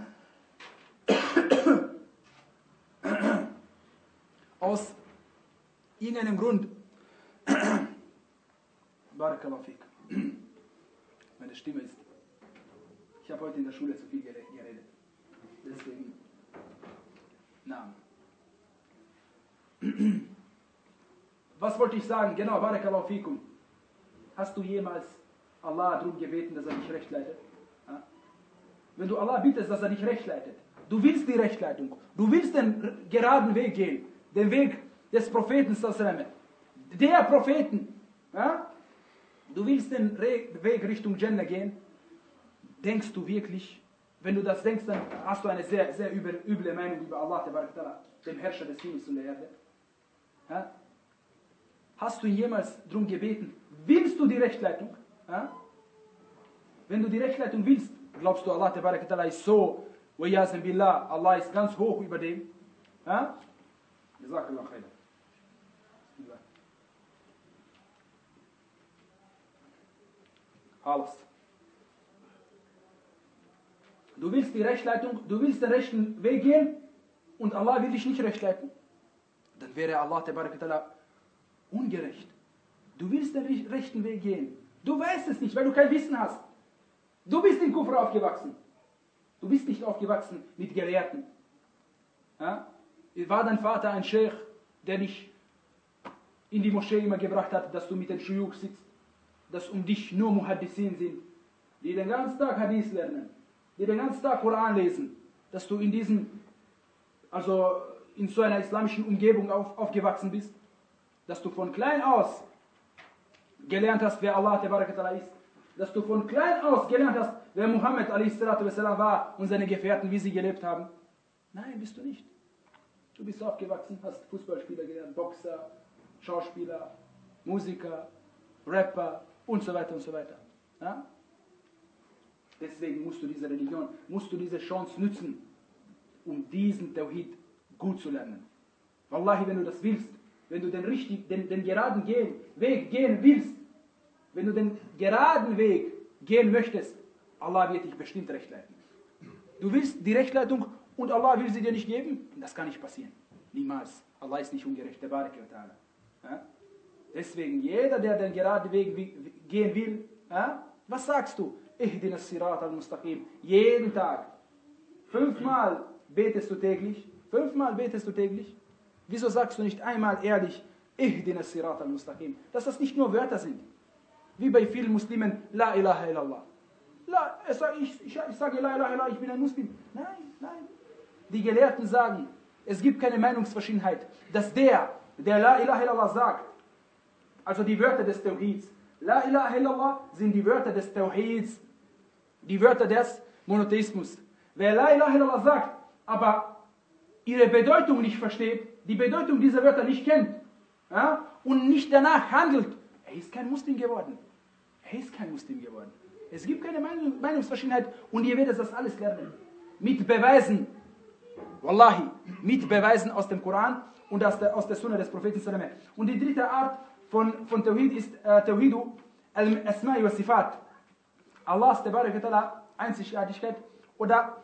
S1: Aus irgendeinem Grund. Barakallahu fik. Meine Stimme ist. Ich habe heute in der Schule zu viel geredet. Deswegen. Na. Was wollte ich sagen? Genau, Barakallahu fikum. Hast du jemals Allah darum gebeten, dass er dich recht leitet? Ja? Wenn du Allah bittest, dass er dich recht leitet, du willst die Rechtleitung, du willst den geraden Weg gehen, den Weg des Propheten, der Propheten, ja? Du willst den Weg Richtung Jannah gehen, denkst du wirklich, wenn du das denkst, dann hast du eine sehr, sehr üble Meinung über Allah, dem Herrscher des Himmels und der Erde. Ja? Hast du ihn jemals darum gebeten, willst du die Rechtleitung? Ja? Wenn du die Rechtleitung willst, glaubst du, Allah ist so, billah, Allah ist ganz hoch über dem. Ja? Jazakallah khair. Alles. Du willst die Rechtleitung, du willst den rechten Weg gehen und Allah will dich nicht rechtleiten, dann wäre Allah ungerecht. Du willst den rechten Weg gehen. Du weißt es nicht, weil du kein Wissen hast. Du bist in Kufr aufgewachsen. Du bist nicht aufgewachsen mit Gelehrten. Ja? War dein Vater ein Sheikh, der dich in die Moschee immer gebracht hat, dass du mit den Shuyukh sitzt, dass um dich nur Muhaddisin sind, die den ganzen Tag Hadith lernen, die den ganzen Tag Koran lesen, dass du in diesem, also in so einer islamischen Umgebung auf, aufgewachsen bist, dass du von klein aus gelernt hast, wer Allah ist, dass du von klein aus gelernt hast, wer Muhammad war und seine Gefährten, wie sie gelebt haben. Nein, bist du nicht. Du bist aufgewachsen, hast Fußballspieler gelernt, Boxer, Schauspieler, Musiker, Rapper und so weiter und so weiter. Ja? Deswegen musst du diese Religion, musst du diese Chance nützen, um diesen Tawhid gut zu lernen. Wallahi, wenn du das willst, wenn du den, richtig, den, den geraden gehen, Weg gehen willst, wenn du den geraden Weg gehen möchtest, Allah wird dich bestimmt rechtleiten. Du willst die Rechtleitung und Allah will sie dir nicht geben? Das kann nicht passieren. Niemals. Allah ist nicht ungerecht. Der Barak wa ta'ala. Ja? Deswegen, jeder, der den geraden Weg gehen will, ja, was sagst du? Ihdina as-sirat al-mustaqim. Jeden Tag. Fünfmal betest du täglich. Fünfmal betest du täglich. Wieso sagst du nicht einmal ehrlich, Ihdina as-sirat al-mustaqim? Dass das nicht nur Wörter sind. Wie bei vielen Muslimen, La ilaha illallah. La, ich, ich, ich sage La ilaha illallah, ich bin ein Muslim. Nein, nein. Die Gelehrten sagen, es gibt keine Meinungsverschiedenheit, dass der, der La ilaha illallah sagt, also die Wörter des Tawhids, La ilaha illallah sind die Wörter des Tawhids, die Wörter des Monotheismus. Wer La ilaha illallah sagt, aber ihre Bedeutung nicht versteht, die Bedeutung dieser Wörter nicht kennt, ja, und nicht danach handelt, er ist kein Muslim geworden. Er ist kein Muslim geworden. Es gibt keine Meinung, Meinungsverschiedenheit und ihr werdet das alles lernen. Mit Beweisen. Wallahi. Mit Beweisen aus dem Koran und aus der, aus der Sunna des Propheten. Und die dritte Art von, von Tawhid ist äh, Tawhidu al-Asma'i wa Sifat. Allahs Tabarak wa Ta'ala Einzigartigkeit oder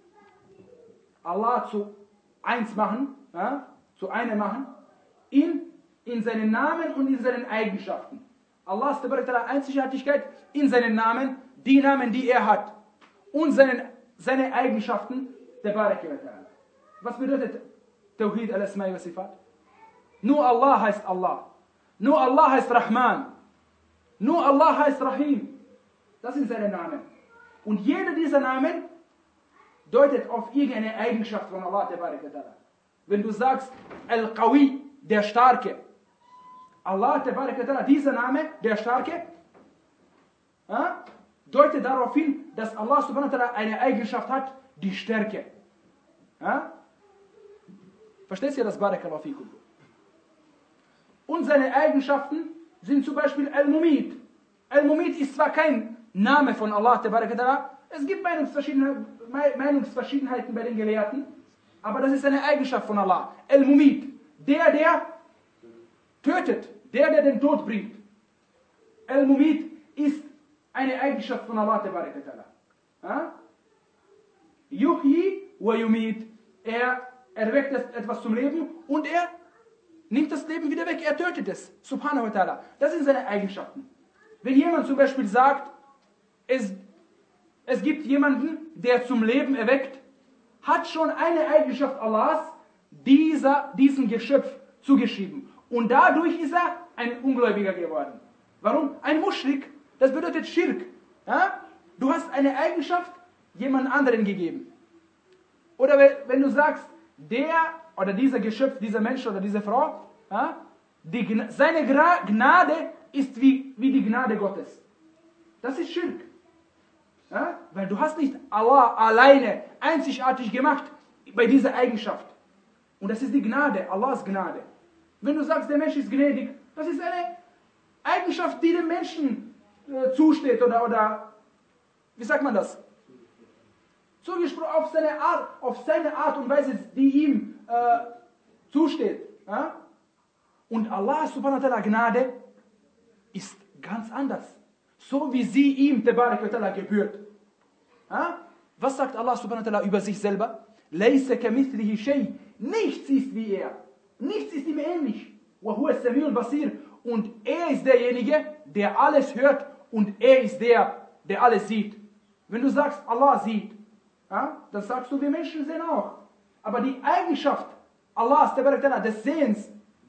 S1: Allah zu eins machen, ja, zu einem machen, in, in seinen Namen und in seinen Eigenschaften. Allahs Tabarak wa Ta'ala Einzigartigkeit in seinen Namen, die Namen, die er hat, und seinen, seine Eigenschaften, Tabarak wa Ta'ala. Was bedeutet Tawhid al-Asma'i wa Sifat? Nur Allah heißt Allah. Nur Allah heißt Rahman. Nur Allah heißt Rahim. Das sind seine Namen. Und jeder dieser Namen deutet auf irgendeine Eigenschaft von Allah. Wenn du sagst, Al-Qawi, der Starke. Allah, dieser Name, der Starke, ja, deutet darauf hin, dass Allah subhanahu wa ta'ala eine Eigenschaft hat, die Stärke. Ja? Verstehst du das? Barakallahu fikum. Und seine Eigenschaften sind zum Beispiel Al-Mumit. Al-Mumit ist zwar kein Name von Allah, es gibt Meinungsverschiedenheiten, Meinungsverschiedenheiten bei den Gelehrten, aber das ist eine Eigenschaft von Allah. Al-Mumit, der, der tötet, der, der den Tod bringt. Al-Mumit ist eine Eigenschaft von Allah. Ja? Yuhyi wa Yumit, er erweckt etwas zum Leben und er nimmt das Leben wieder weg, er tötet es. Subhanahu wa ta'ala. Das sind seine Eigenschaften. Wenn jemand zum Beispiel sagt, es, es gibt jemanden, der zum Leben erweckt, hat schon eine Eigenschaft Allahs dieser, diesem Geschöpf zugeschrieben. Und dadurch ist er ein Ungläubiger geworden. Warum? Ein Muschrik, das bedeutet Schirk. Ja? Du hast eine Eigenschaft jemand anderen gegeben. Oder wenn du sagst, der oder dieser Geschöpf, dieser Mensch oder diese Frau, ja, die, seine Gnade ist wie, wie die Gnade Gottes. Das ist Schirk. Ja? Weil du hast nicht Allah alleine einzigartig gemacht bei dieser Eigenschaft. Und das ist die Gnade, Allahs Gnade. Wenn du sagst, der Mensch ist gnädig, das ist eine Eigenschaft, die dem Menschen äh, zusteht oder, oder, wie sagt man das? Zugesprochen auf seine Art, auf seine Art und Weise, die ihm äh, zusteht. Ja? Und Allah subhanahu wa ta'ala Gnade ist ganz anders. So wie sie ihm Tabarak wa ta'ala gebührt. Ja? Was sagt Allah subhanahu wa ta'ala über sich selber? Laysa kamithlihi shay. Nichts ist wie er. Nichts ist ihm ähnlich. Wa huwa as-sami'ul basir. Und er ist derjenige, der alles hört und er ist der, der alles sieht. Wenn du sagst, Allah sieht, ja, dann sagst du, wir Menschen sehen auch. Aber die Eigenschaft Allahs, des Sehens,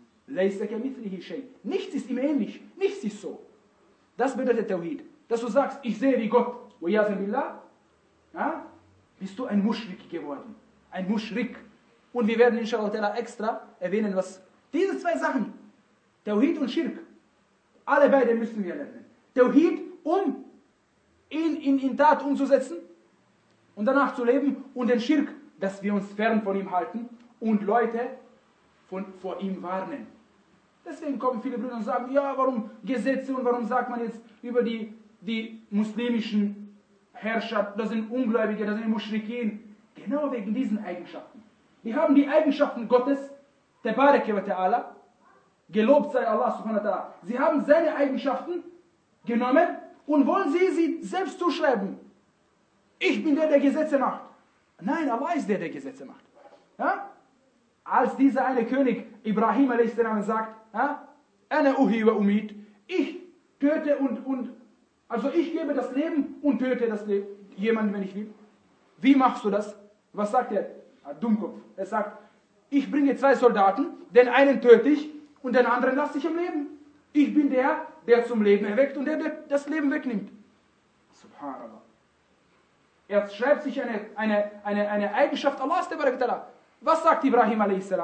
S1: nichts ist ihm ähnlich, nichts ist so. Das bedeutet Tawhid. Dass du sagst, ich sehe wie Gott, ja, bist du ein Muschrik geworden. Ein Muschrik. Und wir werden inshallah extra erwähnen, was diese zwei Sachen, Tawhid und Schirk, alle beide müssen wir lernen. Tawhid, um ihn in, in Tat umzusetzen und danach zu leben, und den Schirk, dass wir uns fern von ihm halten und Leute von, vor ihm warnen. Deswegen kommen viele Brüder und sagen, ja, warum Gesetze und warum sagt man jetzt über die, die muslimischen Herrscher, das sind Ungläubige, das sind Muschrikin. Genau wegen diesen Eigenschaften. Die haben die Eigenschaften Gottes, Tabaraka wa Ta'ala, gelobt sei Allah subhanahu wa ta'ala. Sie haben seine Eigenschaften genommen und wollen sie sie selbst zuschreiben. Ich bin der, der Gesetze macht. Nein, Allah ist der, der Gesetze macht. Ja? Als dieser eine König Ibrahim a s. sagt, ja? Ana uhi wa umid. Ich töte und, und, also ich gebe das Leben und töte das Leben, jemanden, wenn ich will. Wie machst du das? Was sagt er? Ein Dummkopf. Er sagt, ich bringe zwei Soldaten, den einen töte ich und den anderen lasse ich am Leben. Ich bin der, der zum Leben erweckt und der, der das Leben wegnimmt. Subhanallah. Er schreibt sich eine, eine, eine, eine Eigenschaft Allahs. Was sagt Ibrahim a s?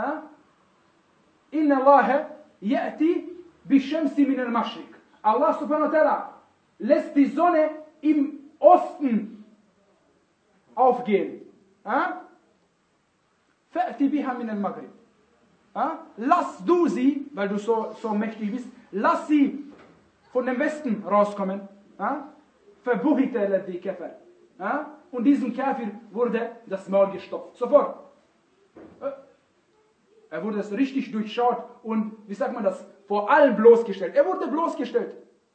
S1: Inna Allah ya'ti bishamsi min al-mashriq. Allah subhanahu wa ta'ala lässt die Sonne im Osten aufgehen. Fa'ti biha min al-maghrib. Lass du sie, weil du so, so mächtig bist, lass sie von dem Westen rauskommen. Verbuchite alladhi kafar. Und diesem Kafir wurde das Maul gestopft. Sofort. Er wurde das richtig durchschaut und, wie sagt man das, vor allem bloßgestellt. Er wurde bloßgestellt.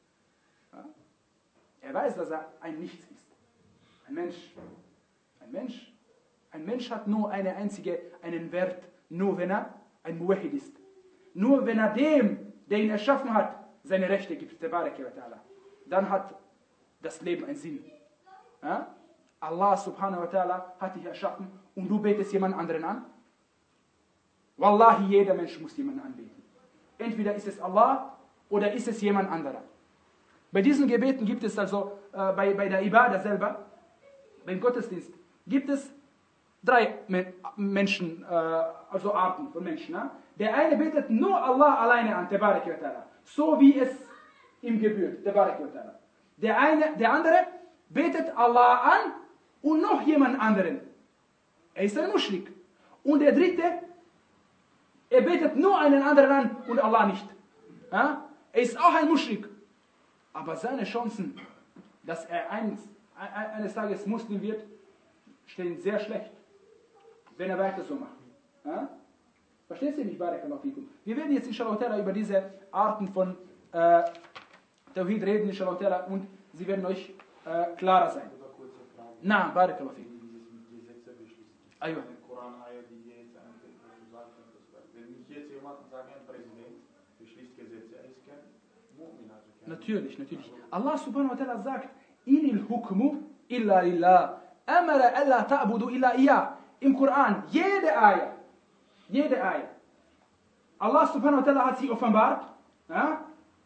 S1: Er weiß, dass er ein Nichts ist. Ein Mensch. Ein Mensch. Ein Mensch hat nur eine einzige, einen Wert, nur wenn er ein Muwahhid ist. Nur wenn er dem, der ihn erschaffen hat, seine Rechte gibt, dann hat das Leben einen Sinn. Ja? Allah subhanahu wa ta'ala hat dich erschaffen und du betest jemand anderen an? Wallahi, jeder Mensch muss jemanden anbeten. Entweder ist es Allah oder ist es jemand anderer. Bei diesen Gebeten gibt es also, äh, bei, bei der Ibadah selber, beim Gottesdienst, gibt es drei Men Menschen, äh, also Arten von Menschen. Ne? Der eine betet nur Allah alleine an, Tabarak wa ta'ala, so wie es ihm gebührt, Tabarak wa ta'ala. Der, eine, der andere betet Allah an und noch jemand anderen. Er ist ein Muschrik. Und der dritte, er betet nur einen anderen an und Allah nicht. Ja? Er ist auch ein Muschrik. Aber seine Chancen, dass er eines, eines Tages Muslim wird, stehen sehr schlecht, wenn er weiter so macht. Ja? Verstehst du nicht, Barakallahu fikum? Wir werden jetzt inshallah über diese Arten von äh, Tawhid reden, inshallah, und sie werden euch äh, klarer sein. Na, Barakallahu fikum.
S7: Die Sätze beschließen.
S1: Aywa.
S7: Eine Koran-Eier, die jetzt gesagt hat, wenn mich jetzt jemand sagt, ein Präsident beschließt Gesetze, er ist kein Mu'min.
S1: Natürlich, natürlich. Allah subhanahu wa ta'ala sagt, Inil hukmu illa lillah, amara alla ta'budu illa iya. Im Koran, jede Eier, jede Eier. Allah subhanahu wa ta'ala hat sie offenbart. Ja?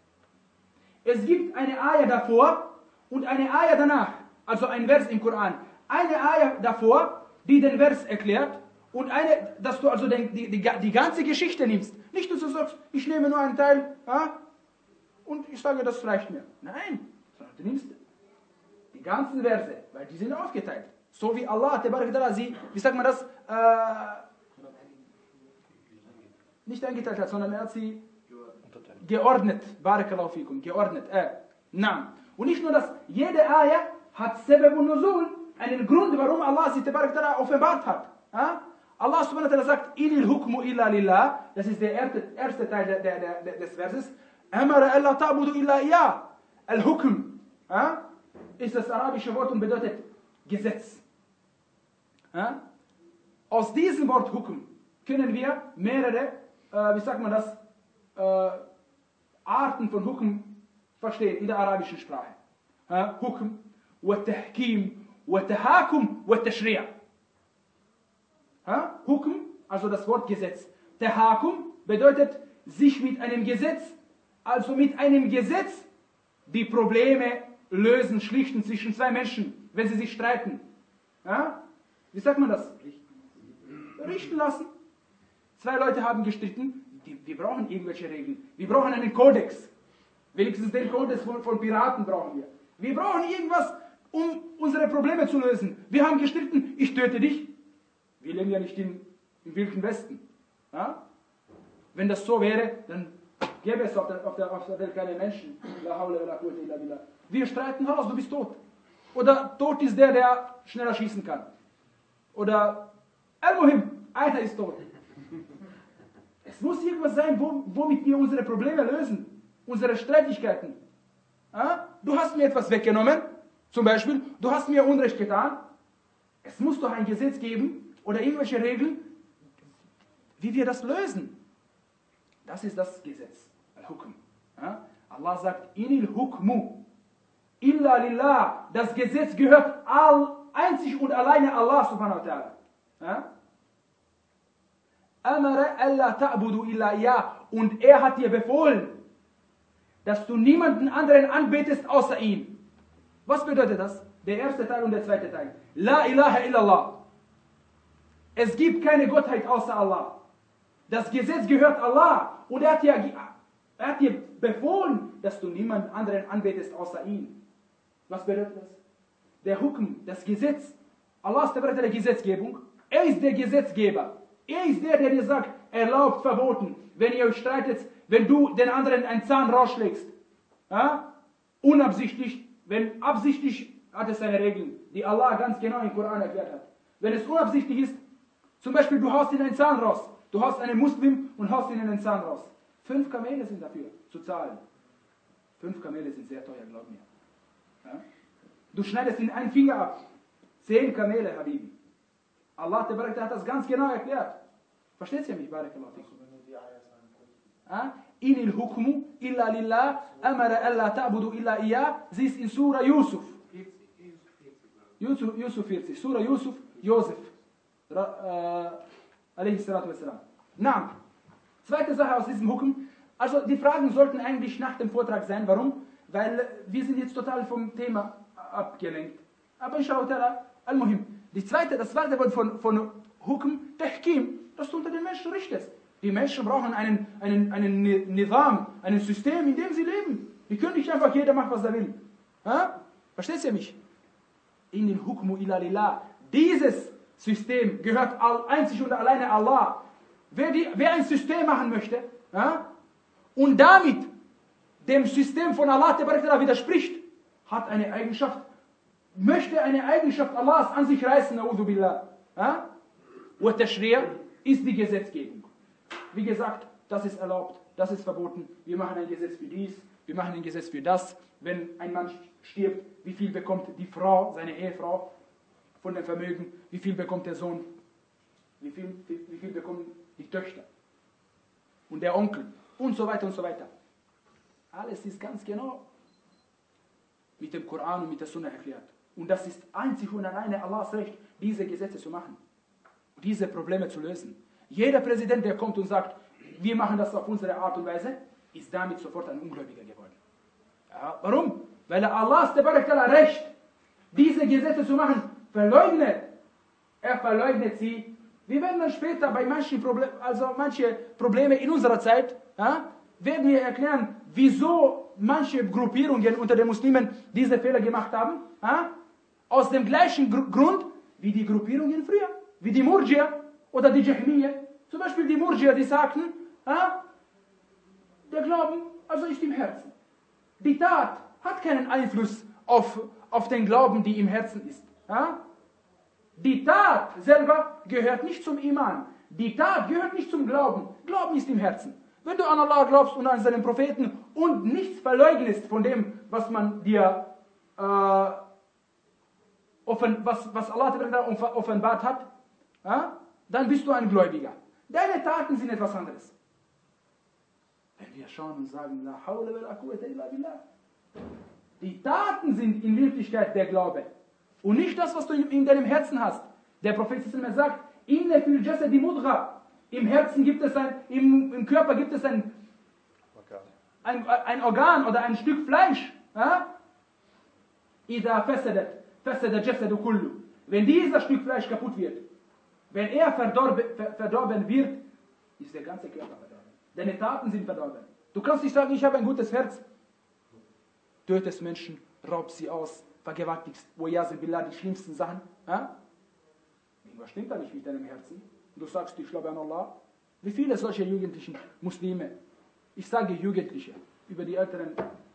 S1: Es gibt eine Eier davor und eine Eier danach. Also ein Vers im Koran. Eine Eier davor, die den Vers erklärt, und eine, dass du also die, die, die ganze Geschichte nimmst. Nicht, dass du sagst, ich nehme nur einen Teil, ja, und ich sage, das reicht mir. Nein, du nimmst die ganzen Verse, weil die sind aufgeteilt. So wie Allah, sie, wie sagt man das, äh, nicht eingeteilt hat, sondern er hat sie geordnet. Barakallahu fikum, geordnet. Äh, na. Und nicht nur das, jede Ayah hat Sebab und Nuzul, einen Grund, warum Allah sie offenbart hat. Ja? Allah subhanahu wa ta'ala sagt, Inil hukmu illa lillah, das ist der erste, erste Teil der, der, der, des Verses, Amara alla ta'budu illa iya. Al-Hukm ja? ist das arabische Wort und bedeutet Gesetz. Ja? Aus diesem Wort Hukm können wir mehrere, äh, wie sagt man das, äh, Arten von Hukm verstehen in der arabischen Sprache. Ja? Hukm, wa tahkim, wa tahakum, wa tashri'. Ja? Hukm, also das Wort Gesetz. Tahakum bedeutet sich mit einem Gesetz, also mit einem Gesetz, die Probleme lösen, schlichten zwischen zwei Menschen, wenn sie sich streiten. Ja? Wie sagt man das? Richten lassen. Zwei Leute haben gestritten, die, wir brauchen irgendwelche Regeln. Wir brauchen einen Kodex. Wenigstens den Kodex von, von Piraten brauchen wir. Wir brauchen irgendwas, um unsere Probleme zu lösen. Wir haben gestritten, ich töte dich. Wir leben ja nicht im, im Wilden Westen. Ja? Wenn das so wäre, dann gäbe es auf der, auf der, auf der Welt keine Menschen. Wir streiten, heraus, du bist tot. Oder tot ist der, der schneller schießen kann. Oder Al-Muhim, einer ist tot. Es muss irgendwas sein, womit wir unsere Probleme lösen. Unsere Streitigkeiten. Ja? Du hast mir etwas weggenommen, zum Beispiel, du hast mir Unrecht getan. Es muss doch ein Gesetz geben oder irgendwelche Regeln, wie wir das lösen. Das ist das Gesetz. Al-Hukm. Ja? Allah sagt, Inil Hukmu. Illa lillah. Das Gesetz gehört all, einzig und alleine Allah subhanahu wa ta'ala. Ja? Amara alla ta'budu illa iya. Und er hat dir befohlen, dass du niemanden anderen anbetest außer ihn. Was bedeutet das? Der erste Teil und der zweite Teil. La ilaha illallah. Es gibt keine Gottheit außer Allah. Das Gesetz gehört Allah. Und er hat dir, er hat dir befohlen, dass du niemanden anderen anbetest außer ihn. Was bedeutet das? Der Hukm, das Gesetz. Allah ist der Gesetzgebung. Er ist der Gesetzgeber. Er ist der, der dir sagt, erlaubt, verboten. Wenn ihr euch streitet, wenn du den anderen einen Zahn rausschlägst. Ja? Unabsichtlich, wenn absichtlich, hat es seine Regeln, die Allah ganz genau im Koran erklärt hat. Wenn es unabsichtlich ist, zum Beispiel du haust ihn einen Zahn raus. Du haust einen Muslim und haust ihn einen Zahn raus. Fünf Kamele sind dafür zu zahlen. Fünf Kamele sind sehr teuer, glaub mir. Ja? Du schneidest ihn einen Finger ab. Zehn Kamele, Habibi. Allah hat das ganz genau erklärt. Versteht ihr mich? Barakallahu fikum. Inil hukmu illa lillah amara alla ta'budu illa iya. Sie ist in Surah Yusuf. Yusuf, Yusuf vierzig. Surah Yusuf, Josef. Alayhi salatu wassalam. Na, zweite Sache aus diesem Hukum. Also die Fragen sollten eigentlich nach dem Vortrag sein. Warum? Weil wir sind jetzt total vom Thema abgelenkt. Aber inshallah, al-muhim. Die zweite, das zweite Wort von, von Hukum, Tahkim, dass du unter den Menschen richtest. Die Menschen brauchen einen, einen, einen Nizam, ein System, in dem sie leben. Die können nicht einfach, jeder macht, was er will. Ha? Versteht ihr mich? In den Hukmu illa lillah. Dieses System gehört all, einzig und alleine Allah. Wer, die, wer ein System machen möchte, ha? Und damit dem System von Allah widerspricht, hat eine Eigenschaft, möchte eine Eigenschaft Allahs an sich reißen, na'udhu billah. Ja? Und der Schrier ist die Gesetzgebung. Wie gesagt, das ist erlaubt, das ist verboten. Wir machen ein Gesetz für dies, wir machen ein Gesetz für das. Wenn ein Mann stirbt, wie viel bekommt die Frau, seine Ehefrau, von dem Vermögen? Wie viel bekommt der Sohn? Wie viel, wie, wie viel bekommen die Töchter? Und der Onkel? Und so weiter und so weiter. Alles ist ganz genau mit dem Koran und mit der Sunna erklärt. Und das ist einzig und alleine Allahs Recht, diese Gesetze zu machen. Diese Probleme zu lösen. Jeder Präsident, der kommt und sagt, wir machen das auf unsere Art und Weise, ist damit sofort ein Ungläubiger geworden. Ja, warum? Weil er Allahs Recht, diese Gesetze zu machen, verleugnet. Er verleugnet sie. Wir werden dann später bei manchen Problemen, also manche Probleme in unserer Zeit, ja, werden wir erklären, wieso manche Gruppierungen unter den Muslimen diese Fehler gemacht haben. Ja? Aus dem gleichen Gr- Grund wie die Gruppierungen früher, wie die Murjia oder die Jahmiyyah. Zum Beispiel die Murjia, die sagten, ja, der Glauben also ist im Herzen. Die Tat hat keinen Einfluss auf, auf den Glauben, die im Herzen ist. Ja? Die Tat selber gehört nicht zum Iman. Die Tat gehört nicht zum Glauben. Glauben ist im Herzen. Wenn du an Allah glaubst und an seinen Propheten und nichts verleugnest von dem, was man dir äh, offen, was, was Allah offenbart hat, ja, dann bist du ein Gläubiger. Deine Taten sind etwas anderes. Wenn wir schauen und sagen, La hawla wa la quwwata illa billah. Die Taten sind in Wirklichkeit der Glaube. Und nicht das, was du in, in deinem Herzen hast. Der Prophet sagt, Inna fil jasadi mudgha. Im Herzen gibt es ein, im, im Körper gibt es ein, ein, ein Organ oder ein Stück Fleisch. Ja? Ida fasadat, fasada jasadu kullu. Wenn dieses Stück Fleisch kaputt wird, wenn er verdorben, verdorben wird, ist der ganze Körper verdorben. Deine Taten sind verdorben. Du kannst nicht sagen, ich habe ein gutes Herz. Tötest Menschen, raubst sie aus, vergewaltigst, Wayazil billah, die schlimmsten Sachen. Ja? Irgendwas stimmt da nicht mit deinem Herzen. Und du sagst, ich glaube an Allah. Wie viele solche jugendlichen Muslime, ich sage Jugendliche, über die Älteren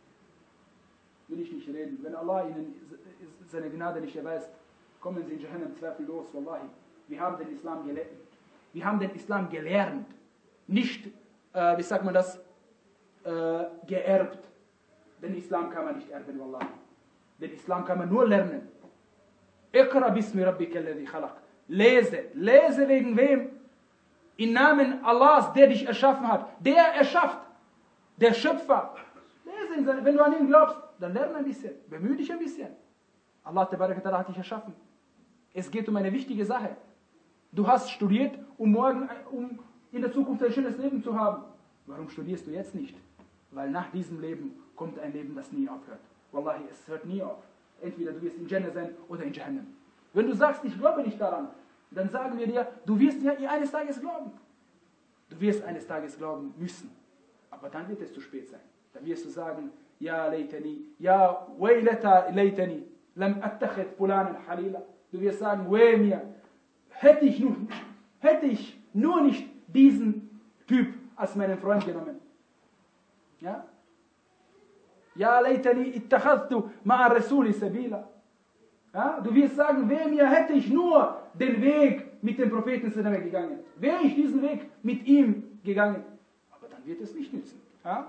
S1: will ich nicht reden. Wenn Allah ihnen seine Gnade nicht erweist, kommen sie in Jahannam zweifellos, wallahi. Wir haben den Islam gelernt. Wir haben den Islam gelernt. Nicht, äh, wie sagt man das, äh, geerbt. Den Islam kann man nicht erben, wallahi. Den Islam kann man nur lernen. Iqra bismi rabbika alladhi khalaq. Lese, lese wegen wem? Im Namen Allahs, der dich erschaffen hat. Der erschafft. Der Schöpfer. Lese in seine, wenn du an ihn glaubst, dann lerne ein bisschen. Bemühe dich ein bisschen. Allah hat dich erschaffen. Es geht um eine wichtige Sache. Du hast studiert, um morgen, um in der Zukunft ein schönes Leben zu haben. Warum studierst du jetzt nicht? Weil nach diesem Leben kommt ein Leben, das nie aufhört. Wallahi, es hört nie auf. Entweder du wirst in Jannah sein oder in Jahannam. Wenn du sagst, ich glaube nicht daran, dann sagen wir dir, du wirst ja eines Tages glauben. Du wirst eines Tages glauben müssen. Aber dann wird es zu spät sein. Dann wirst du sagen, ja laytani, ja waylata laytani, lam attakhid fulanan halila. Du wirst sagen, weh mir, hätte ich nur, hätte ich nur nicht diesen Typ als meinen Freund genommen. Ja? Ja laytani ittakhadtu ma'a rasuli sabila. Ja? Du wirst sagen, weh mir, hätte ich nur den Weg mit dem Propheten gegangen. Wäre ich diesen Weg mit ihm gegangen. Aber dann wird es nicht nützen. Ja?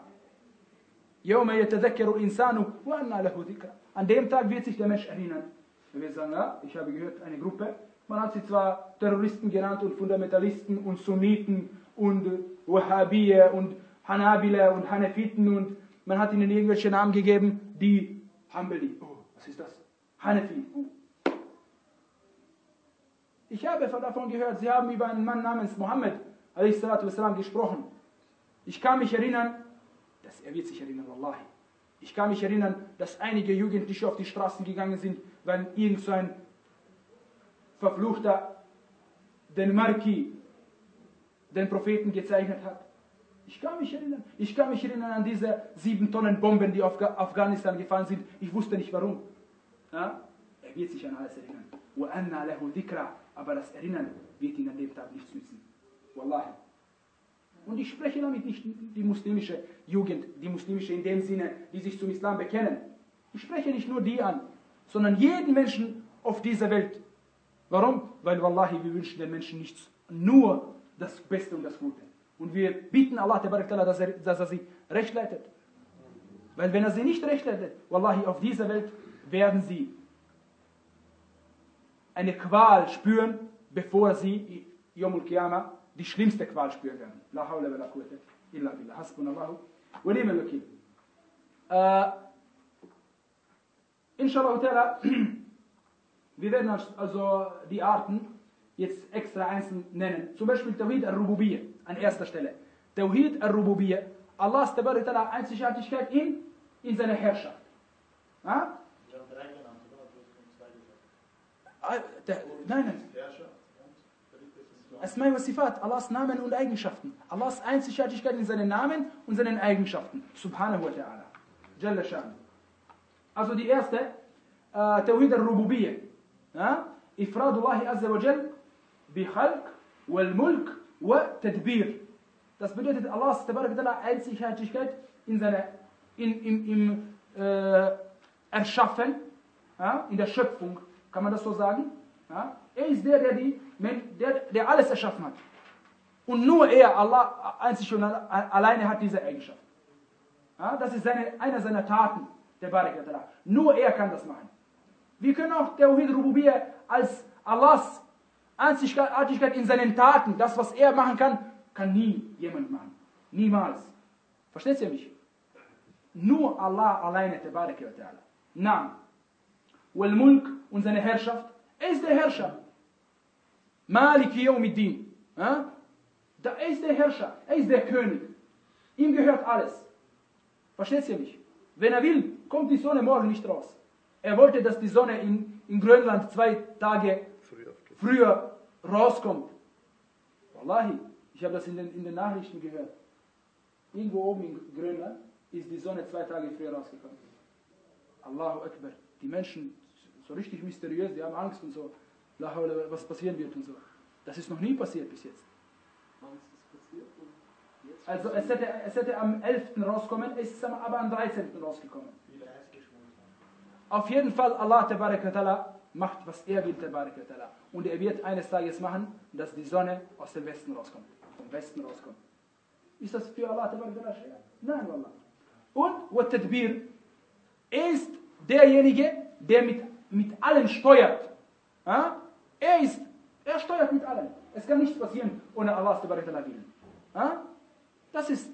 S1: An dem Tag wird sich der Mensch erinnern. Er wird sagen, ja, ich habe gehört, eine Gruppe, man hat sie zwar Terroristen genannt und Fundamentalisten und Sunniten und Wahhabiyya und Hanabila und Hanafiten und man hat ihnen irgendwelche Namen gegeben, die Hanbali. Oh, was ist das? Hanafi. Oh. Ich habe davon gehört, sie haben über einen Mann namens Mohammed a s. gesprochen. Ich kann mich erinnern, dass er wird sich erinnern, Wallahi. Ich kann mich erinnern, dass einige Jugendliche auf die Straßen gegangen sind, weil irgend so ein Verfluchter den Marki, den Propheten gezeichnet hat. Ich kann mich erinnern. Ich kann mich erinnern an diese sieben Tonnen Bomben, die auf Afghanistan gefallen sind. Ich wusste nicht warum. Ja? Er wird sich an alles erinnern. وَأَنَّا لَهُ ذِكْرًا. Aber das Erinnern wird ihn an dem Tag nichts nützen. Wallahi. Und ich spreche damit nicht die muslimische Jugend, die muslimische in dem Sinne, die sich zum Islam bekennen. Ich spreche nicht nur die an, sondern jeden Menschen auf dieser Welt. Warum? Weil Wallahi, wir wünschen den Menschen nichts, nur das Beste und das Gute. Und wir bitten Allah, dass er, dass er sie recht leitet. Weil wenn er sie nicht recht leitet, Wallahi, auf dieser Welt werden sie eine Qual spüren, bevor sie Yawm al-Qiyamah die schlimmste Qual spüren werden. La hawla wa la quwwata illa billah. Hasbunallahu wa ni'mal wakil. Äh, Inshallah ta'ala, wir werden also die Arten jetzt extra einzeln nennen. Zum Beispiel Tawhid al-Rububiyyah an erster Stelle. Tawhid al-Rububiyyah, Allahs ta'ala Einzigartigkeit in, in seiner Herrschaft. Ja? Nein, nein. Asma wa Sifat, Allahs Namen und Eigenschaften. Allahs Einzigartigkeit in seinen Namen und seinen Eigenschaften. Subhanahu wa ta'ala. Jalla Shan. Also die erste, uh, Tawhid al-Rububiyyah. Ja? Ifradullahi azza wa jal bi khalq wal mulk wa tadbir. Das bedeutet Allahs Einzigartigkeit in seiner, in, in, im äh, Erschaffen, ja? In der Schöpfung. Kann man das so sagen? Ja? Er ist der, der, die, der, der alles erschaffen hat. Und nur er, Allah, einzig und alleine hat diese Eigenschaft. Ja? Das ist seine, einer seiner Taten, der Barak wa. Nur er kann das machen. Wir können auch Tawhid Rububiyyah als Allahs Einzigartigkeit in seinen Taten, das, was er machen kann, kann nie jemand machen. Niemals. Versteht ihr mich? Nur Allah alleine, der Barak wa. Naam. Wal Mulk und seine Herrschaft. Er ist der Herrscher. Maliki Yawmiddin. Ja? Er ist der Herrscher. Er ist der König. Ihm gehört alles. Versteht ihr mich? Wenn er will, kommt die Sonne morgen nicht raus. Er wollte, dass die Sonne in, in Grönland zwei Tage früher rauskommt. Wallahi, ich habe das in den, in den Nachrichten gehört. Irgendwo oben in Grönland ist die Sonne zwei Tage früher rausgekommen. Allahu Akbar. Die Menschen so richtig mysteriös, die haben Angst und so, was passieren wird und so. Das ist noch nie passiert bis jetzt. Also es hätte, es hätte am elften rauskommen, es ist aber am dreizehnten rausgekommen. Auf jeden Fall, Allah Tabarak wa Ta'ala macht, was er will, Tabarak wa Ta'ala. Und er wird eines Tages machen, dass die Sonne aus dem Westen rauskommt. Vom Westen rauskommt. Ist das für Allah Tabarak wa Ta'ala schwer? Nein, Wallah. Und, wa Tadbir, er ist derjenige, der mit mit allem steuert. Ja? Er ist, er steuert mit allem. Es kann nichts passieren ohne Allahs Willen. Ja? Das ist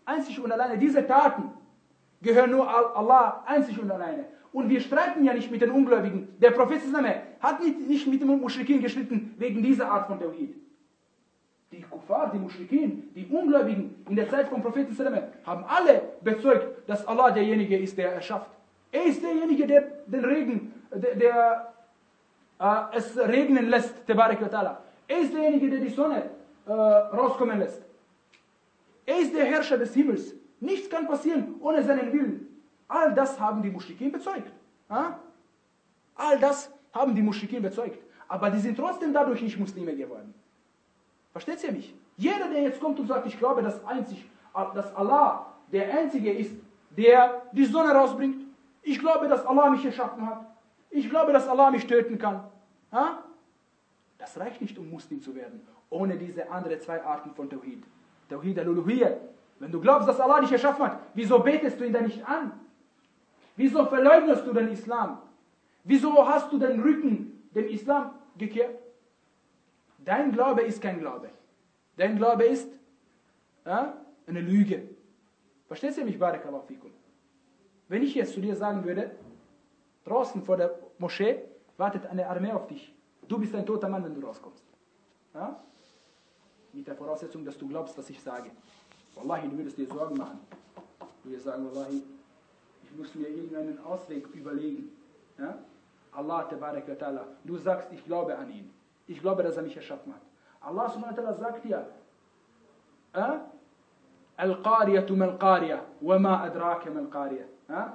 S1: einzig und alleine. Diese Taten gehören nur Allah einzig und alleine. Und wir streiten ja nicht mit den Ungläubigen. Der Prophet hat nicht mit den Muschrikin gestritten wegen dieser Art von Tawhid. Die Kuffar, die Muschrikin, die Ungläubigen in der Zeit vom Propheten haben alle bezeugt, dass Allah derjenige ist, der erschafft. Er ist derjenige, der den Regen, der, der äh, es regnen lässt, Tabarak wa Ta'ala. Er ist derjenige, der die Sonne äh, rauskommen lässt. Er ist der Herrscher des Himmels. Nichts kann passieren ohne seinen Willen. All das haben die Muschrikin bezeugt. Ja? All das haben die Muschrikin bezeugt. Aber die sind trotzdem dadurch nicht Muslime geworden. Versteht ihr mich? Jeder, der jetzt kommt und sagt, ich glaube, dass, einzig, dass Allah der Einzige ist, der die Sonne rausbringt. Ich glaube, dass Allah mich erschaffen hat. Ich glaube, dass Allah mich töten kann. Ja? Das reicht nicht, um Muslim zu werden. Ohne diese anderen zwei Arten von Tawhid. Tawhid al-Uluhiyya. Wenn du glaubst, dass Allah dich erschaffen hat, wieso betest du ihn dann nicht an? Wieso verleugnest du den Islam? Wieso hast du den Rücken dem Islam gekehrt? Dein Glaube ist kein Glaube. Dein Glaube ist ja, eine Lüge. Verstehst du mich, Barakallahu fikum? Wenn ich jetzt zu dir sagen würde, draußen vor der Moschee wartet eine Armee auf dich. Du bist ein toter Mann, wenn du rauskommst. Ja? Mit der Voraussetzung, dass du glaubst, was ich sage. Wallahi, du würdest dir Sorgen machen. Du würdest sagen, Wallahi, ich muss mir irgendeinen Ausweg überlegen. Ja? Allah, Tabarak wa Ta'ala, du sagst, ich glaube an ihn. Ich glaube, dass er mich erschaffen hat. Allah subhanahu wa ta'ala sagt dir, äh? Al-Qariyatu mal-Qariya, wa ma adraka mal-Qariya.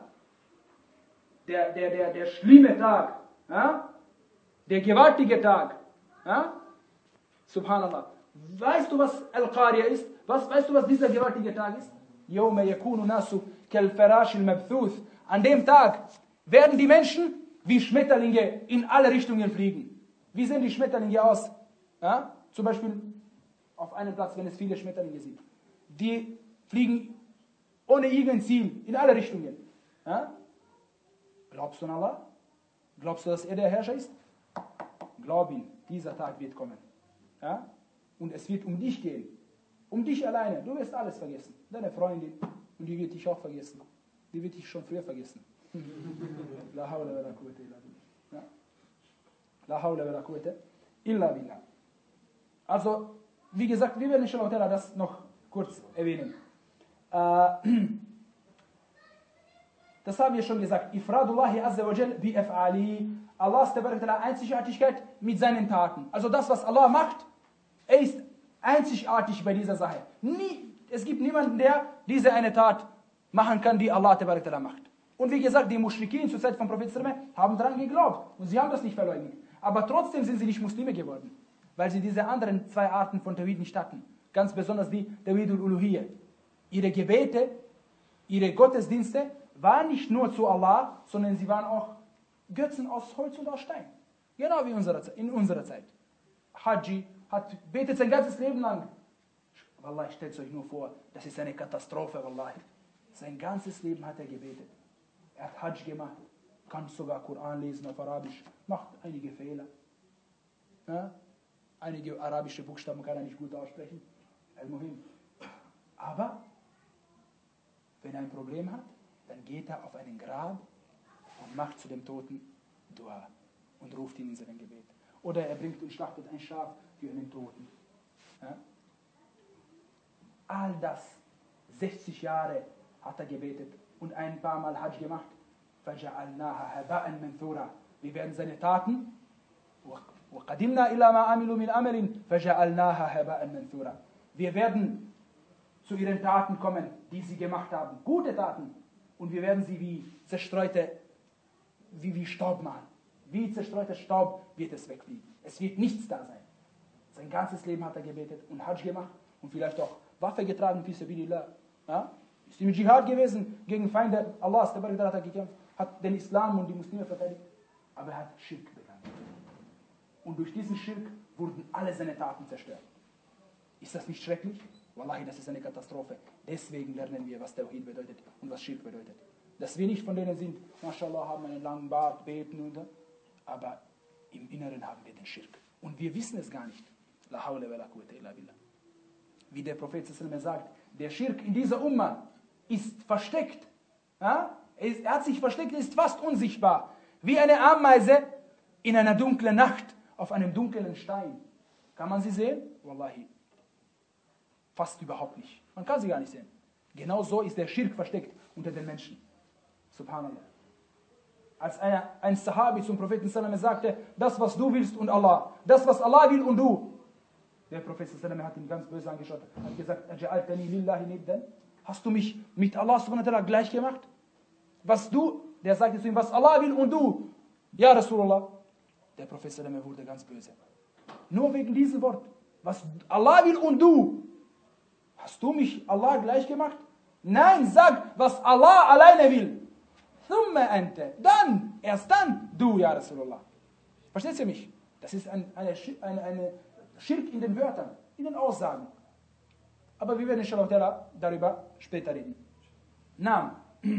S1: Der, der, der, der schlimme Tag, ja? Der gewaltige Tag. Ja? Subhanallah. Weißt du, was Al-Qariya ist? Was, weißt du, was dieser gewaltige Tag ist? Yawma yakunu nasu kal-farash al-mabthuth. An dem Tag werden die Menschen wie Schmetterlinge in alle Richtungen fliegen. Wie sehen die Schmetterlinge aus? Ja? Zum Beispiel auf einem Platz, wenn es viele Schmetterlinge sind. Die fliegen ohne irgendein Ziel in alle Richtungen. Ja? Glaubst du an Allah? Glaubst du, dass er der Herrscher ist? Glaub ihn, dieser Tag wird kommen. Ja? Und es wird um dich gehen. Um dich alleine. Du wirst alles vergessen. Deine Freundin. Und die wird dich auch vergessen. Die wird dich schon früher vergessen. La hawla wa la quwwata illa billah. La hawla wa la quwwata illa billah. Also, wie gesagt, wir werden inshallah das noch kurz erwähnen. Äh, das haben wir schon gesagt. Ifradullahi azza wa jal bi af'ali. Allahs Einzigartigkeit mit seinen Taten. Also das, was Allah macht, er ist einzigartig bei dieser Sache. Nie, es gibt niemanden, der diese eine Tat machen kann, die Allah macht. Und wie gesagt, die Muschrikin zur Zeit von Prophet haben daran geglaubt. Und sie haben das nicht verleugnet. Aber trotzdem sind sie nicht Muslime geworden. Weil sie diese anderen zwei Arten von Tawhid nicht hatten. Ganz besonders die Tawhid al-Uluhiyya. Ihre Gebete, ihre Gottesdienste waren nicht nur zu Allah, sondern sie waren auch Götzen aus Holz und aus Stein. Genau wie in unserer Zeit. Haji hat, betet sein ganzes Leben lang. Wallahi, stellt es euch nur vor, das ist eine Katastrophe, Wallahi. Sein ganzes Leben hat er gebetet. Er hat Hajj gemacht, kann sogar Koran lesen auf Arabisch, macht einige Fehler. Ja? Einige arabische Buchstaben kann er nicht gut aussprechen. Al-Muhim. Aber, wenn er ein Problem hat, dann geht er auf einen Grab und macht zu dem Toten Dua und ruft ihn in sein Gebet. Oder er bringt und schlachtet ein Schaf für einen Toten. Ja? All das, sechzig Jahre hat er gebetet und ein paar Mal Hajj gemacht. فَجَعَلْنَاهَا هَبَاءً مَنْثُورًا. Wir werden seine Taten وَقَدِمْنَا إِلَى مَا عَمِلُوا مِنْ أَمَلٍ فَجَعَلْنَاهَا هَبَاءً مَنْثُورًا. Wir werden zu ihren Taten kommen, die sie gemacht haben. Gute Taten. Und wir werden sie wie zerstreute, wie, wie Staub machen. Wie zerstreuter Staub wird es wegfliegen. Es wird nichts da sein. Sein ganzes Leben hat er gebetet und Hajj gemacht und vielleicht auch Waffe getragen, fi sabilillah. Ja? Ist im Dschihad gewesen, gegen Feinde Allahs, der hat er gekämpft, hat den Islam und die Muslime verteidigt. Aber er hat Schirk begangen. Und durch diesen Schirk wurden alle seine Taten zerstört. Ist das nicht schrecklich? Wallahi, das ist eine Katastrophe. Deswegen lernen wir, was Tawhid bedeutet und was Schirk bedeutet. Dass wir nicht von denen sind, mashallah, haben einen langen Bart, beten und so. Aber im Inneren haben wir den Schirk. Und wir wissen es gar nicht. La hawla wa la quwwata illa billah. wie der Prophet sagt, der Schirk in dieser Umma ist versteckt. Ja? Er, ist, er hat sich versteckt, er ist fast unsichtbar. Wie eine Ameise in einer dunklen Nacht auf einem dunklen Stein. Kann man sie sehen? Wallahi. Fast überhaupt nicht. Man kann sie gar nicht sehen. Genau so ist der Schirk versteckt unter den Menschen. Subhanallah. Als einer, ein Sahabi zum Propheten sagte, das was du willst und Allah, das was Allah will und du. Der Prophet hat ihn ganz böse angeschaut, hat gesagt, hast du mich mit Allah subhanahu wa ta'ala gleich gemacht? Was du, der sagte zu ihm, was Allah will und du. Ja, Rasulullah. Der Prophet wurde ganz böse. Nur wegen diesem Wort. Was Allah will und du. Hast du mich Allah gleich gemacht? Nein, sag, was Allah alleine will. Dann, erst dann, du, ja Rasulullah. Versteht ihr mich? Das ist ein, eine, eine, eine Schirk in den Wörtern, in den Aussagen. Aber wir werden inshallah darüber später reden. Na,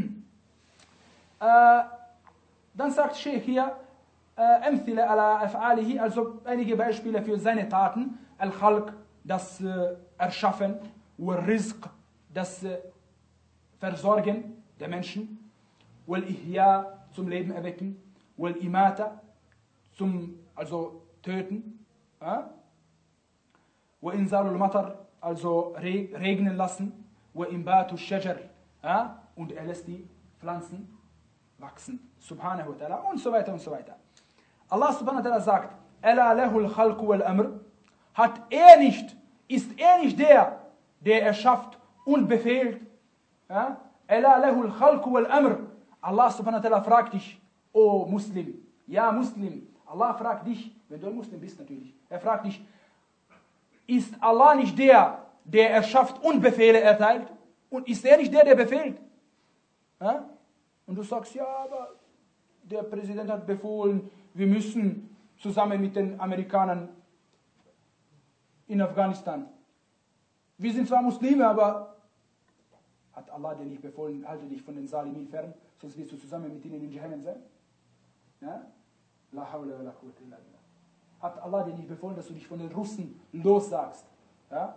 S1: äh, dann sagt Sheikh hier, Amthila ala af'alihi, also einige Beispiele für seine Taten. Al-Khalq, das äh, Erschaffen, Wal-Rizq, das äh, Versorgen der Menschen, Wal-Ihya, zum Leben erwecken, Wal-Imata, zum, also töten, äh? Wa-Inzalul Matar, also reg regnen lassen, Wa-Imbatu Shajar, äh? und er lässt die Pflanzen wachsen, subhanahu wa ta'ala, und so weiter und so weiter. Allah subhanahu wa ta'ala sagt, Ala lahul khalqu wal amr, hat er nicht, ist er nicht der, der erschafft und befehlt? Ja? Ala lahul khalqu wal amr. Allah subhanahu wa ta'ala fragt dich, O Muslim, ja Muslim, Allah fragt dich, wenn du ein Muslim bist natürlich, er fragt dich, ist Allah nicht der, der erschafft und Befehle erteilt? Und ist er nicht der, der befehlt? Ja? Und du sagst, ja, aber der Präsident hat befohlen, wir müssen zusammen mit den Amerikanern in Afghanistan. Wir sind zwar Muslime, aber hat Allah dir nicht befohlen, halte dich von den Salimin fern, sonst wirst du zusammen mit ihnen in Jahannam sein? Ja? La hawla wa la quwwata illa billah. Hat Allah dir nicht befohlen, dass du dich von den Russen lossagst? Ja?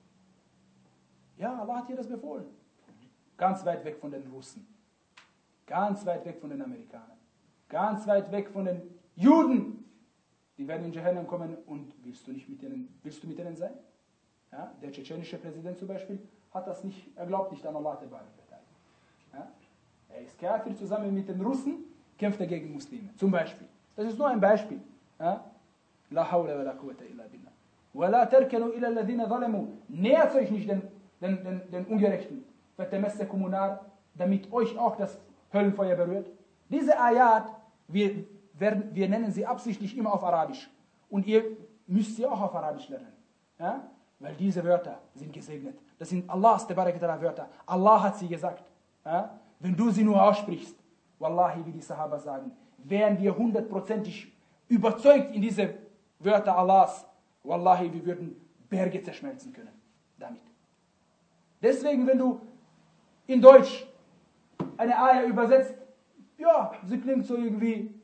S1: Ja, Allah hat dir das befohlen. Ganz weit weg von den Russen. Ganz weit weg von den Amerikanern. Ganz weit weg von den Juden. Die werden in Jahannam kommen und willst du nicht mit denen, willst du mit denen sein? Ja? Der tschetschenische Präsident zum Beispiel hat das nicht, er glaubt nicht an Allah. Ja? Er ist Kafir, zusammen mit den Russen kämpft er gegen Muslime. Zum Beispiel. Das ist nur ein Beispiel. Ja? La hawla wa la quwwata illa billah. Wa la tarkanu ila alladhina zalamu. Nähert euch nicht den, den, den, den Ungerechten. Fatamassakum nar, damit euch auch das Höllenfeuer berührt. Diese Ayat, wir, werden, wir nennen sie absichtlich immer auf Arabisch. Und ihr müsst sie auch auf Arabisch lernen. Ja? Weil diese Wörter sind gesegnet. Das sind Allahs Wörter. Allah hat sie gesagt. Ja? Wenn du sie nur aussprichst, Wallahi, wie die Sahaba sagen, wären wir hundertprozentig überzeugt in diese Wörter Allahs. Wallahi, wir würden Berge zerschmelzen können damit. Deswegen, wenn du in Deutsch eine Ayah übersetzt, ja, sie klingt so irgendwie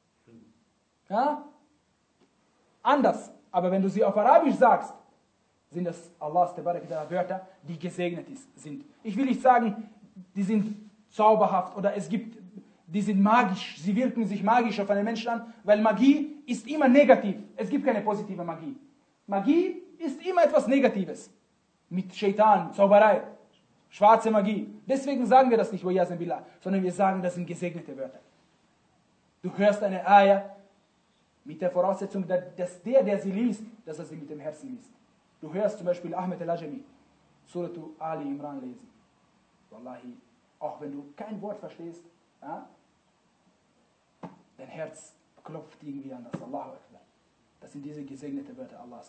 S1: ja, anders. Aber wenn du sie auf Arabisch sagst, sind das Allahs Wörter, die gesegnet sind. Ich will nicht sagen, die sind zauberhaft oder es gibt, die sind magisch, sie wirken sich magisch auf einen Menschen an, weil Magie ist immer negativ. Es gibt keine positive Magie. Magie ist immer etwas Negatives. Mit Shaitan, Zauberei, schwarze Magie. Deswegen sagen wir das nicht, sondern wir sagen, das sind gesegnete Wörter. Du hörst eine Ayah mit der Voraussetzung, dass der, der sie liest, dass er sie mit dem Herzen liest. Du hörst zum Beispiel Ahmed al-Ajami, Suratu Ali Imran lesen. Wallahi, auch wenn du kein Wort verstehst, ja, dein Herz klopft irgendwie anders. Allahu Akbar. Das sind diese gesegneten Wörter Allahs.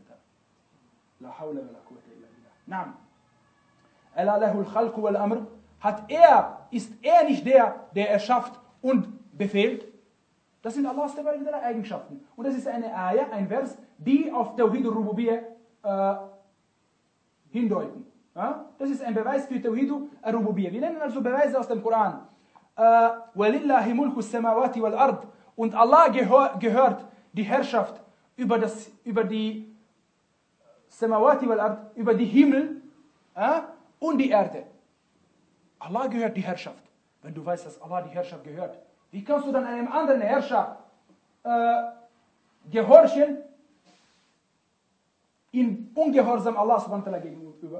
S1: La hawla wa la quwwata illa billah. Naam. Ala lahul khalqu wal amr. Hat er, ist er nicht der, der erschafft und befehlt? Das sind Allahs Eigenschaften. Und das ist eine Ayah, ein Vers, die auf Tawhid al-Rububiyyah äh, hindeuten. Ja? Das ist ein Beweis für Tawhid al-Rububiyyah. Wir nennen also Beweise aus dem Koran. وَلِلَّهِ مُلْكُ السَّمَاوَاتِ وَالْأَرْضِ. Und Allah gehör, gehört die Herrschaft über, das, über die Samawati wal Ard, über die Himmel äh, und die Erde. Allah gehört die Herrschaft. Wenn du weißt, dass Allah die Herrschaft gehört, wie kannst du dann einem anderen Herrscher äh, gehorchen in Ungehorsam Allah subhanahu wa ta'ala gegenüber?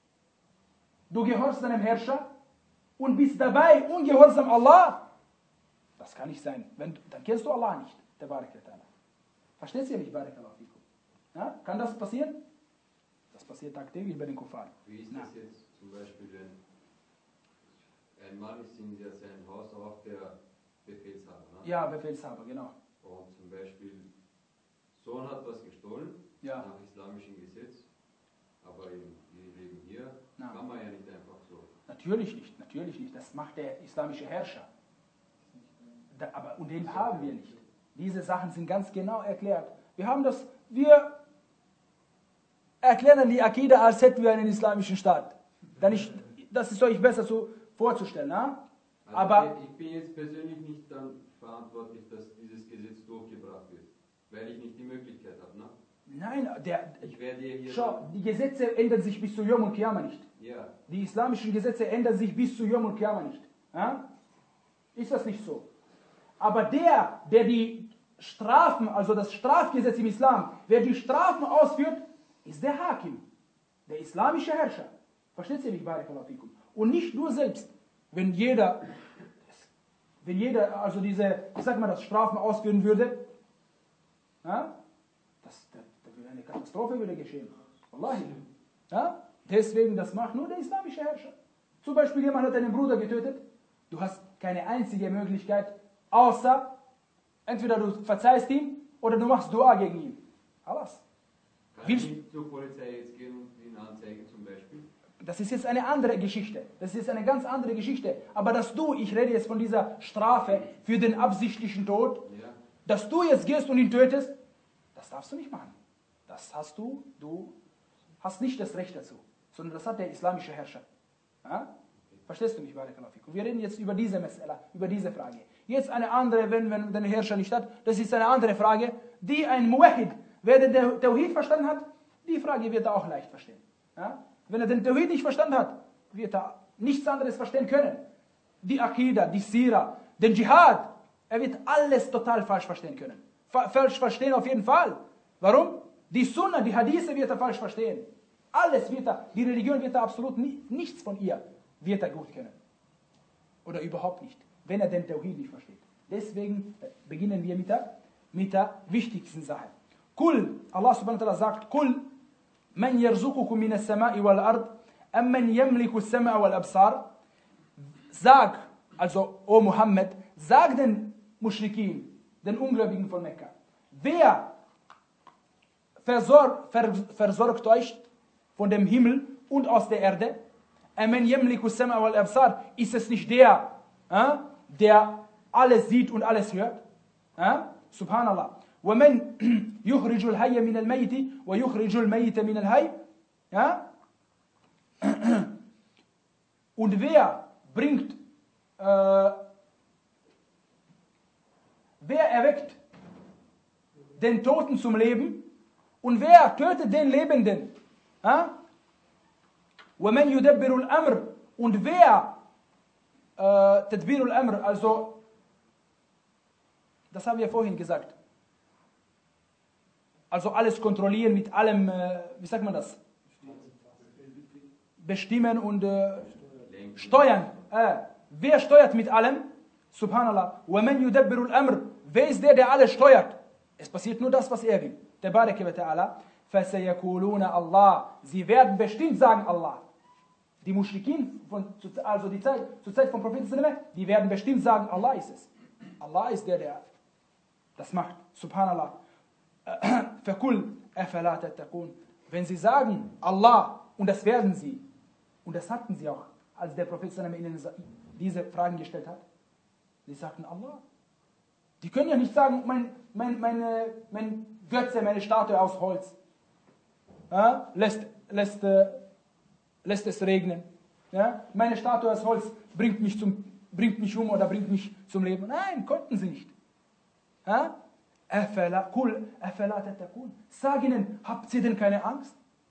S1: Du gehorchst deinem Herrscher und bist dabei ungehorsam Allah. Das kann nicht sein. Wenn, dann kennst du Allah nicht. Verstehst du nicht? Ja? Kann das passieren? Das passiert tagtäglich bei den Kuffar.
S8: Wie ist das jetzt zum Beispiel, wenn ein Mann ist in seinem Haus auch der Befehlshaber? Ne?
S1: Ja, Befehlshaber, genau.
S8: Und zum Beispiel, Sohn hat was gestohlen,
S1: ja.
S8: nach islamischem Gesetz, aber in, wir leben hier, Na. kann man ja nicht einfach so.
S1: Natürlich nicht, natürlich nicht. Das macht der islamische Herrscher. Da, aber, und den haben wir nicht. Diese Sachen sind ganz genau erklärt. Wir haben das, wir erklären die Akida, als hätten wir einen islamischen Staat. Dann ich, das ist euch besser so vorzustellen. Na?
S8: Also
S1: aber
S8: ich bin jetzt persönlich nicht dann verantwortlich, dass dieses Gesetz durchgebracht wird, weil ich nicht die Möglichkeit habe. Ne?
S1: Nein, der,
S8: ich werde hier
S1: schau, die Gesetze ändern sich bis zu Yom und Qiyamah nicht.
S8: Ja.
S1: Die islamischen Gesetze ändern sich bis zu Yom und Qiyamah nicht. Ja? Ist das nicht so? Aber der, der die Strafen, also das Strafgesetz im Islam, wer die Strafen ausführt, ist der Hakim, der islamische Herrscher. Versteht ihr mich, Barakallahu fikum? Und nicht nur selbst. Wenn jeder, wenn jeder also diese, ich sag mal, das Strafen ausführen würde, ja, das, das, das würde eine Katastrophe würde geschehen. Wallahi. Ja? Deswegen, das macht nur der islamische Herrscher. Zum Beispiel, jemand hat einen Bruder getötet. Du hast keine einzige Möglichkeit, außer entweder du verzeihst ihm oder du machst Dua gegen ihn. Alles.
S8: Kann ich zur Polizei jetzt gehen und ihn anzeigen zum Beispiel?
S1: Das ist jetzt eine andere Geschichte. Das ist jetzt eine ganz andere Geschichte. Aber dass du, ich rede jetzt von dieser Strafe für den absichtlichen Tod, ja. dass du jetzt gehst und ihn tötest, das darfst du nicht machen. Das hast du, du hast nicht das Recht dazu, sondern das hat der islamische Herrscher. Ja? Verstehst du mich, Barakallahu fikum? Wir reden jetzt über diese Mas'ala, über diese Frage. Jetzt eine andere, wenn, wenn der Herrscher nicht hat, das ist eine andere Frage, die ein Muwahhid, wer den Tawhid verstanden hat, die Frage wird er auch leicht verstehen. Ja? Wenn er den Tawhid nicht verstanden hat, wird er nichts anderes verstehen können. Die Akida, die Sira, den Dschihad, er wird alles total falsch verstehen können. Fa- falsch verstehen auf jeden Fall. Warum? Die Sunna, die Hadithe wird er falsch verstehen. Alles wird er, die Religion wird er absolut nie, nichts von ihr wird er gut kennen. Oder überhaupt nicht, wenn er den Tawhid nicht versteht. Deswegen beginnen wir mit der, mit der wichtigsten Sache. Kul, Allah subhanahu wa ta'ala sagt, Kul, man yarzuqukum min as-sama'i wal ard, am man yamliku as-sama'a wal absar. Sag, also, o Muhammad, sag den Muschrikin, den Ungläubigen von Mekka, wer versor, ver, versorgt euch von dem Himmel und aus der Erde? Amen yamliku as-sama'a wal absar, ist es nicht der, äh, der alles sieht und alles hört? Äh? Subhanallah. وَمَنْ يُخْرِجُ الْحَيَّ مِنَ الْمَيِّتِ وَيُخْرِجُ الْمَيِّتَ مِنَ الْحَيِّ. Ja? Und wer bringt, äh, wer erweckt den Toten zum Leben und wer tötet den Lebenden? Ja? وَمَنْ يُدَبِّرُ الْأَمْرِ. Und wer äh, تدبير الأمر, also das haben wir vorhin gesagt. Also alles kontrollieren mit allem, äh, wie sagt man das? Bestimmen und äh, steuern. Äh, wer steuert mit allem? Subhanallah. وَمَنْ يُدَبِّرُ الْأَمْرِ. Wer ist der, der alles steuert? Es passiert nur das, was er will. Tabaraka wa ta'ala. فَسَيَكُولُونَ Allah. Sie werden bestimmt sagen Allah. Die Muschrikin, von, also die Zeit, zur Zeit von Propheten, die werden bestimmt sagen, Allah ist es. Allah ist der, der das macht. Subhanallah. فَكُلْ أَفَلَا تَتَّقُونَ. Wenn sie sagen, Allah, und das werden sie, und das hatten sie auch, als der Prophet ihnen diese Fragen gestellt hat, sie sagten Allah. Die können ja nicht sagen, mein, mein, meine, mein Götze, meine Statue aus Holz, ja, lässt, lässt, äh, lässt es regnen. Ja? Meine Statue aus Holz bringt mich, zum, bringt mich um oder bringt mich zum Leben. Nein, konnten sie nicht. Ja? Sag ihnen, habt ihr denn keine Angst?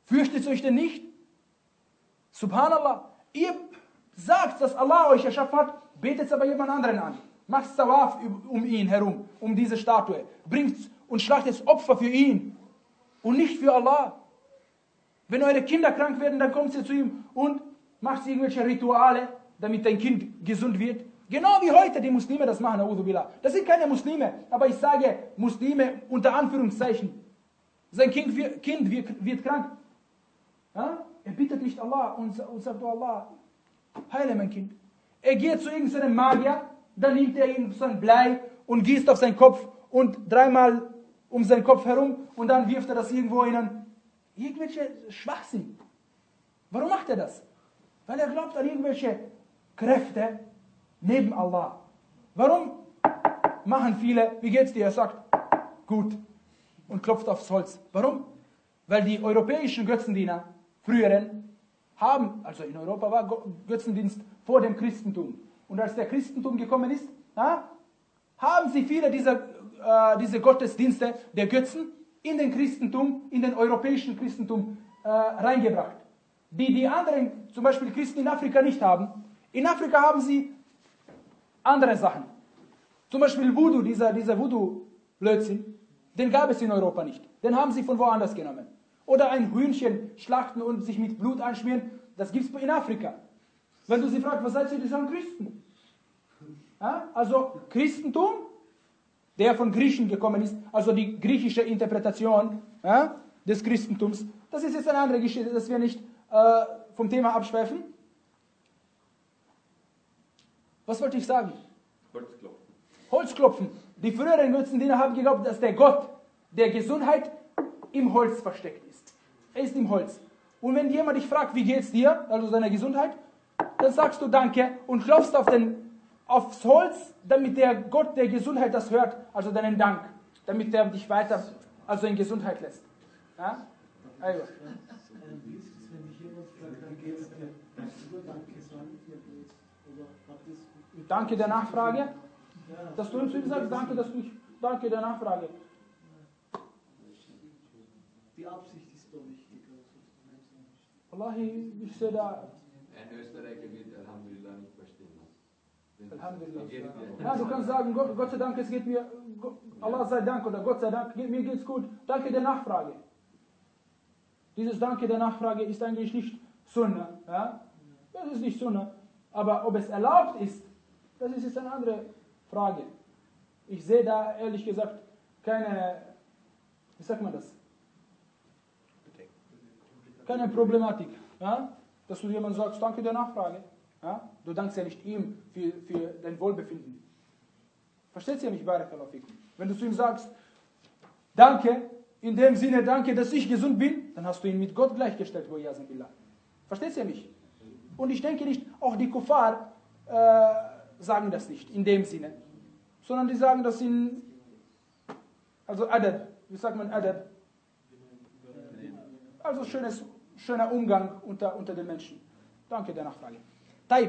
S1: Fürchtet euch denn nicht? Subhanallah. Ihr sagt, dass Allah euch erschaffen hat, betet aber jemand anderen an. Macht Tawaf um ihn herum, um diese Statue. Bringt und schlachtet Opfer für ihn und nicht für Allah. Wenn eure Kinder krank werden, dann kommt ihr zu ihm und macht irgendwelche Rituale, damit dein Kind gesund wird. Genau wie heute die Muslime das machen, A'udhu Billah. Das sind keine Muslime, aber ich sage Muslime unter Anführungszeichen. Sein Kind wird, kind wird, wird krank. Ja? Er bittet nicht Allah und, und sagt, oh Allah, heile mein Kind. Er geht zu irgendeinem Magier, dann nimmt er ihm so ein Blei und gießt auf seinen Kopf und dreimal um seinen Kopf herum und dann wirft er das irgendwo in einen, irgendwelche Schwachsinn. Warum macht er das? Weil er glaubt an irgendwelche Kräfte neben Allah. Warum machen viele, wie geht's dir? Er sagt, gut, und klopft aufs Holz. Warum? Weil die europäischen Götzendiener, früheren, haben, also in Europa war Götzendienst vor dem Christentum. Und als der Christentum gekommen ist, ja, haben sie viele dieser äh, diese Gottesdienste der Götzen in den Christentum, in den europäischen Christentum äh, reingebracht. Die die anderen, zum Beispiel Christen in Afrika nicht haben. In Afrika haben sie andere Sachen. Zum Beispiel Voodoo, dieser, dieser Voodoo-Blödsinn, den gab es in Europa nicht. Den haben sie von woanders genommen. Oder ein Hühnchen schlachten und sich mit Blut einschmieren, das gibt es in Afrika. Wenn du sie fragst, was seid ihr, die sagen Christen. Ja? Also Christentum, der von Griechen gekommen ist, also die griechische Interpretation, ja, des Christentums, das ist jetzt eine andere Geschichte, dass wir nicht äh, vom Thema abschweifen. Was wollte ich sagen?
S8: Holzklopfen.
S1: Holzklopfen. Die früheren Götzendiener haben geglaubt, dass der Gott der Gesundheit im Holz versteckt ist. Er ist im Holz. Und wenn jemand dich fragt, wie geht's dir, also seiner Gesundheit, dann sagst du Danke und klopfst auf den, aufs Holz, damit der Gott der Gesundheit das hört, also deinen Dank, damit der dich weiter, also in Gesundheit lässt. Ja? Also.
S9: Wie ist es, wenn dich jemand fragt, wie geht's dir? Kannst du Danke sagen? Oder hat das
S1: Danke der Nachfrage, dass du ihm zu ihm sagst, danke, dass du ich, danke der Nachfrage.
S9: Die Absicht ist doch wichtig.
S1: Wallahi, ich sehe da.
S8: Ein Österreicher wird Alhamdulillah nicht verstehen.
S1: Alhamdulillah. Ja, du kannst sagen, Gott, Gott sei Dank, es geht mir, Allah sei Dank oder Gott sei Dank, mir geht's gut. Danke der Nachfrage. Dieses Danke der Nachfrage ist eigentlich nicht Sunnah. Ja? Das ist nicht Sunnah. Aber ob es erlaubt ist, das ist jetzt eine andere Frage. Ich sehe da ehrlich gesagt keine, wie sagt man das? Keine Problematik. Ja? Dass du jemandem sagst, danke der Nachfrage. Ja? Du dankst ja nicht ihm für, für dein Wohlbefinden. Verstehst du ja nicht, Barakallahu fikum. Wenn du zu ihm sagst, danke, in dem Sinne danke, dass ich gesund bin, dann hast du ihn mit Gott gleichgestellt, wo Yazan Billah. Verstehst du ja nicht? Und ich denke nicht, auch die Kuffar äh, sagen das nicht, in dem Sinne. Sondern die sagen das in, also Adab, wie sagt man Adab? Also schönes, schöner Umgang unter, unter den Menschen. Danke der Nachfrage. Taib.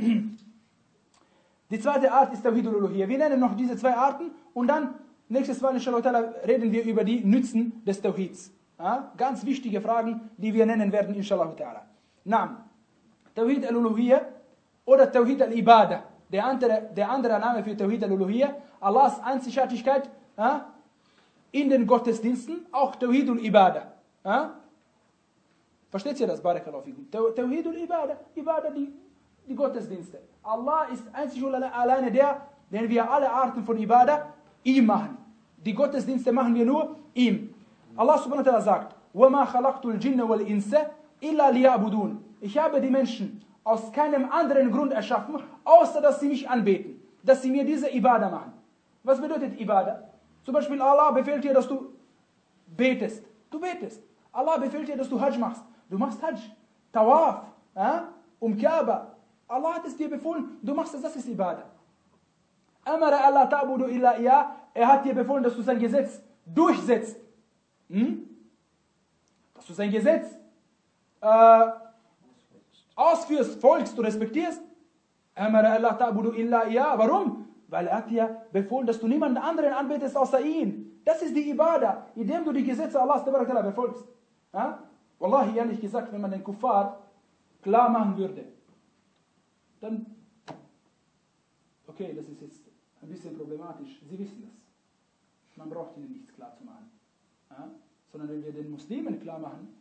S1: Die zweite Art ist Tawhid al-Uluhiyya. Wir nennen noch diese zwei Arten und dann nächstes Mal inshallah reden wir über die Nützen des Tawhids. Ja? Ganz wichtige Fragen, die wir nennen werden inshallah ta'ala. Naam. Tawhid al-Uluhiyya oder Tawhid al-Ibadah. Der andere, der andere Name für Tawhid al-Uluhiyya, Allahs Einzigartigkeit ja? in den Gottesdiensten, auch Tawhid al-Ibadah. Ja? Versteht ihr das? Barakallahu fikum. Tawhid al-Ibadah, Ibadah, die, die Gottesdienste. Allah ist einzig und alleine der, den wir alle Arten von Ibadah ihm machen. Die Gottesdienste machen wir nur ihm. Allah subhanahu wa ta'ala sagt, وَمَا خَلَقْتُ الْجِنَّ وَالْإِنسَ إِلَّا لِيَعْبُدُونَ. Ich habe die Menschen aus keinem anderen Grund erschaffen, außer dass sie mich anbeten. Dass sie mir diese Ibadah machen. Was bedeutet Ibadah? Zum Beispiel Allah befiehlt dir, dass du betest. Du betest. Allah befiehlt dir, dass du Hajj machst. Du machst Hajj. Tawaf. Äh? Um Kaaba. Allah hat es dir befohlen. Du machst es, das ist Ibadah. Amara Allah ta'budu illa iya. Er hat dir befohlen, dass du sein Gesetz durchsetzt. Hm? Dass du sein Gesetz äh, ausführst, folgst, du respektierst. Amara Allah ta'budu illa iya. Warum? Weil er hat dir befohlen, dass du niemanden anderen anbetest außer ihn. Das ist die Ibadah, indem du die Gesetze Allahs befolgst. Ja? Wallahi, ehrlich gesagt, wenn man den Kuffar klar machen würde, dann, okay, das ist jetzt ein bisschen problematisch, sie wissen das. Man braucht ihnen nichts klar zu machen. Ja? Sondern wenn wir den Muslimen klar machen,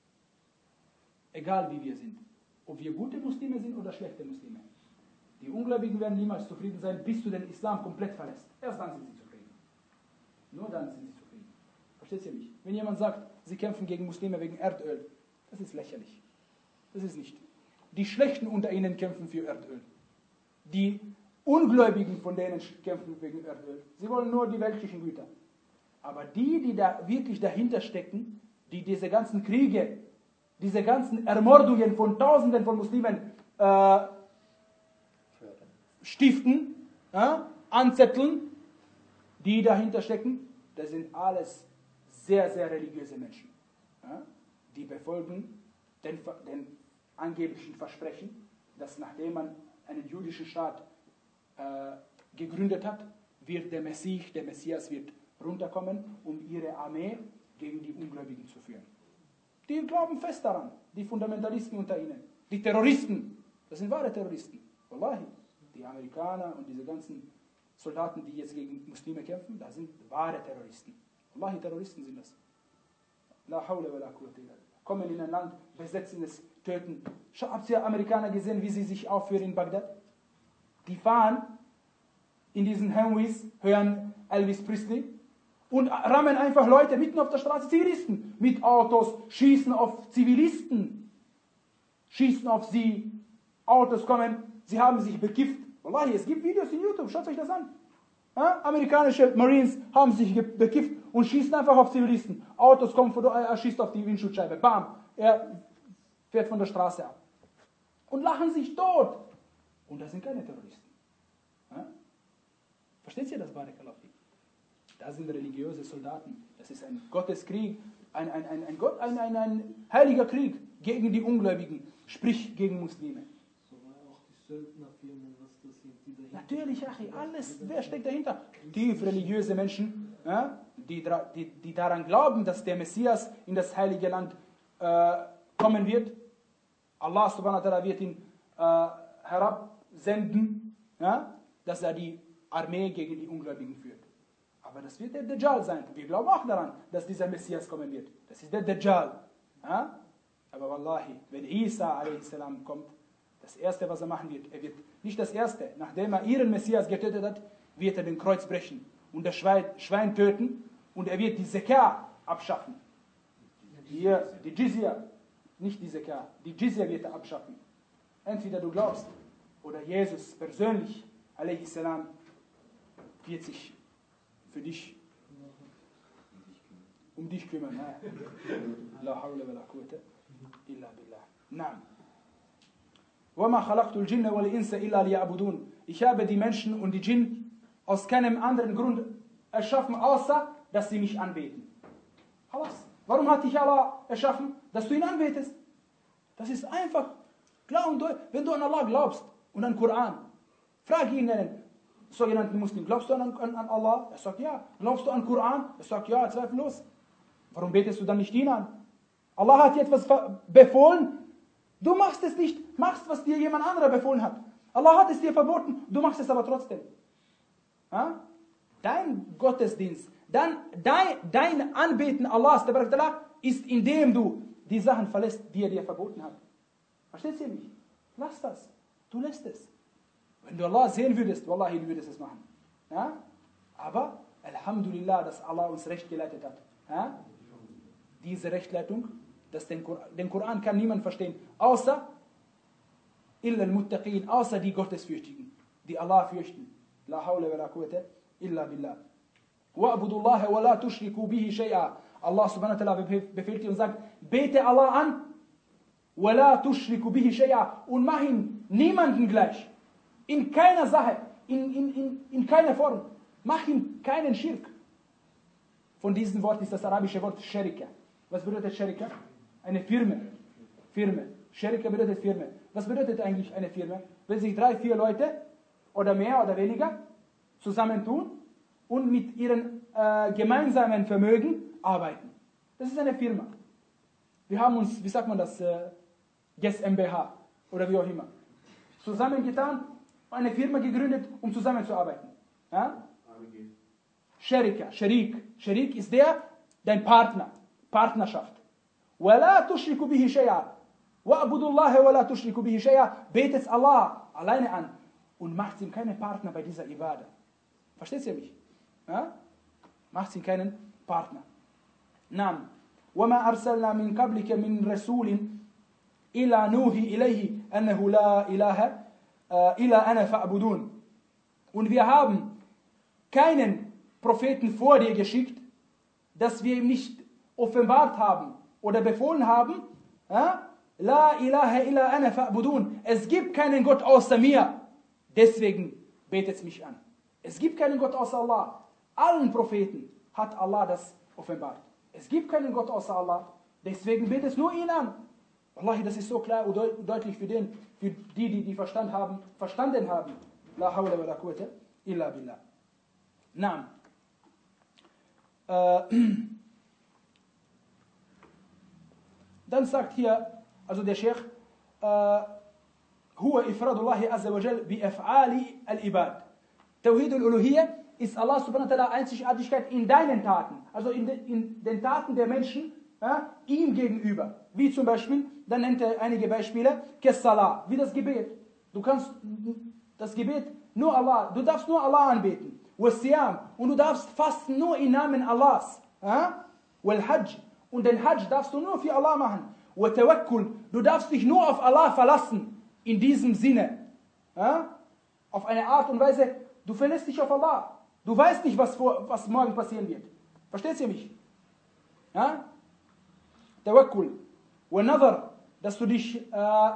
S1: egal wie wir sind, ob wir gute Muslime sind oder schlechte Muslime, die Ungläubigen werden niemals zufrieden sein, bis du den Islam komplett verlässt. Erst dann sind sie zufrieden. Nur dann sind sie zufrieden. Versteht ihr mich? Wenn jemand sagt, sie kämpfen gegen Muslime wegen Erdöl, das ist lächerlich. Das ist nicht. Die Schlechten unter ihnen kämpfen für Erdöl. Die Ungläubigen von denen kämpfen wegen Erdöl. Sie wollen nur die weltlichen Güter. Aber die, die da wirklich dahinter stecken, die diese ganzen Kriege, diese ganzen Ermordungen von Tausenden von Muslimen äh, stiften, äh, anzetteln, die dahinter stecken, das sind alles sehr, sehr religiöse Menschen. Ja? Die befolgen den, den angeblichen Versprechen, dass nachdem man einen jüdischen Staat äh, gegründet hat, wird der Messias, der Messias wird runterkommen, um ihre Armee gegen die Ungläubigen zu führen. Die glauben fest daran, die Fundamentalisten unter ihnen, die Terroristen, das sind wahre Terroristen, wallahi. Die Amerikaner und diese ganzen Soldaten, die jetzt gegen Muslime kämpfen, das sind wahre Terroristen. Wallahi, Terroristen sind das. La hawla wa la quwwata illa billah. Kommen in ein Land, besetzen es, töten. Habt ihr Amerikaner gesehen, wie sie sich aufführen in Bagdad? Die fahren in diesen Humvees, hören Elvis Presley und rammen einfach Leute mitten auf der Straße, Zivilisten, mit Autos, schießen auf Zivilisten, schießen auf sie, Autos kommen, sie haben sich bekifft. Wallahi, es gibt Videos in YouTube, schaut euch das an. Ja? Amerikanische Marines haben sich bekifft und schießen einfach auf Zivilisten. Autos kommen, vor, er schießt auf die Windschutzscheibe, bam, er fährt von der Straße ab. Und lachen sich tot. Und das sind keine Terroristen. Ja? Versteht ihr das, Barakallahu? Das sind religiöse Soldaten. Das ist ein Gotteskrieg, ein, ein, ein, ein, Gott, ein, ein, ein heiliger Krieg gegen die Ungläubigen, sprich gegen Muslime.
S9: Söldnerfirmen, was das sind, die dahinter
S1: Natürlich, Achi, alles. Wer steckt dahinter? Tief religiöse Menschen, ja, die, die, die daran glauben, dass der Messias in das heilige Land äh, kommen wird. Allah subhanahu wa ta'ala wird ihn äh, herabsenden, ja, dass er die Armee gegen die Ungläubigen führt. Aber das wird der Dajjal sein. Wir glauben auch daran, dass dieser Messias kommen wird. Das ist der Dajjal. Ja? Aber Wallahi, wenn Isa a s. kommt, das Erste, was er machen wird, er wird nicht das Erste, nachdem er ihren Messias getötet hat, wird er den Kreuz brechen und das Schwein, Schwein töten und er wird die Zakah abschaffen. Hier, die Jizya, nicht die Zakah, die Jizya wird er abschaffen. Entweder du glaubst oder Jesus persönlich, a s. wird sich für dich um dich kümmern. La hawla wa la quwwata illa billah. Naam. وَمَا خَلَقْتُ الْجِنَّ وَالْإِنسَ إِلَّا لِيَعْبُدُونَ. Ich habe die Menschen und die Djinn aus keinem anderen Grund erschaffen, außer, dass sie mich anbeten. Warum hat dich Allah erschaffen? Dass du ihn anbetest. Das ist einfach klar und deutlich. Wenn du an Allah glaubst und an den Koran, frag ihn einen sogenannten Muslim, glaubst du an, an, an Allah? Er sagt ja. Glaubst du an den Koran? Er sagt ja, zweifellos. Warum betest du dann nicht ihn an? Allah hat dir etwas befohlen. Du machst es nicht, machst, was dir jemand anderer befohlen hat. Allah hat es dir verboten, du machst es aber trotzdem. Ja? Dein Gottesdienst, dann dein, dein Anbeten Allahs ist, indem du die Sachen verlässt, die er dir verboten hat. Versteht ihr mich? Lass das. Du lässt es. Wenn du Allah sehen würdest, Wallahi, du würdest es machen. Ja? Aber, Alhamdulillah, dass Allah uns recht geleitet hat. Ja? Diese Rechtleitung, dass den Koran, den Koran kann niemand verstehen, außer illa al-muttaqin, außer die Gottesfürchtigen, die Allah fürchten. La hawla wa la quwwata illa billah. Wa'budu Allah wa la tushriku bihi shay'a. Allah subhanahu wa ta'ala befehlt dir und sagt, bete Allah an, wa la tushriku bihi shay'a, und mach ihn niemanden gleich. In keiner Sache, in, in, in, in keiner Form. Mach ihm keinen Schirk. Von diesem Wort ist das arabische Wort Sharika. Was bedeutet Sharika? Eine Firma. Firma. Sharika bedeutet Firma. Was bedeutet eigentlich eine Firma? Wenn sich drei, vier Leute oder mehr oder weniger zusammentun und mit ihren äh, gemeinsamen Vermögen arbeiten. Das ist eine Firma. wir haben uns, wie sagt man das, äh, GmbH oder wie auch immer, zusammengetan, eine Firma gegründet, um zusammenzuarbeiten. Ja? Sharika, Sharik. Sharik ist der, dein Partner, Partnerschaft. وَلَا تُشْرِكُ بِهِ شَيْئًا وَأَعْبُدُوا اللَّهَ وَلَا تُشْرِكُ بِهِ شَيْئًا. Betet Allah alleine an und macht ihm keinen Partner bei dieser Ibadah. Versteht ihr mich? Ja? Macht ihm keinen Partner. Naam. وَمَا أَرْسَلْنَا مِنْ قَبْلِكَ مِنْ رَسُولٍ إِلَّا نُوحِي إِلَيْهِ أَنَّهُ لَا إِلَهَ إِلَّا أَنَا فَأْبُدُونَ. Und wir haben keinen Propheten vor dir geschickt, dass wir ihm nicht offenbart haben oder befohlen haben, ja? La ilaha illa ana fa'budun. Es gibt keinen Gott außer mir, deswegen betet mich an. Es gibt keinen Gott außer Allah. Allen Propheten hat Allah das offenbart. Es gibt keinen Gott außer Allah, deswegen betet nur ihn an. Wallahi, das ist so klar und deutlich für, den, für die, die die Verstand haben, verstanden haben. La hawla wa la quwwata illa billah. Naam. Dann sagt hier, also der Sheikh, Huwa ifradullahi azza wa jal bi af'ali al-ibad. Tawhid al-Uluhiyya ist Allah subhanahu wa ta'ala Einzigartigkeit in deinen Taten, also in, de, in den Taten der Menschen, ja, ihm gegenüber. Wie zum Beispiel, dann nennt er einige Beispiele, Kes-Salah, wie das Gebet. Du kannst das Gebet nur Allah, du darfst nur Allah anbeten. Was-Siyam, und du darfst fasten nur im Namen Allahs. Ja? Wal-Hajj, und den Hajj darfst du nur für Allah machen. Wa-Tawakkul, du darfst dich nur auf Allah verlassen, in diesem Sinne. Ja? Auf eine Art und Weise, du verlässt dich auf Allah. Du weißt nicht, was, vor, was morgen passieren wird. Versteht ihr mich? Ja? Tawakkul. Wa-Nadhar, dass du dich, äh,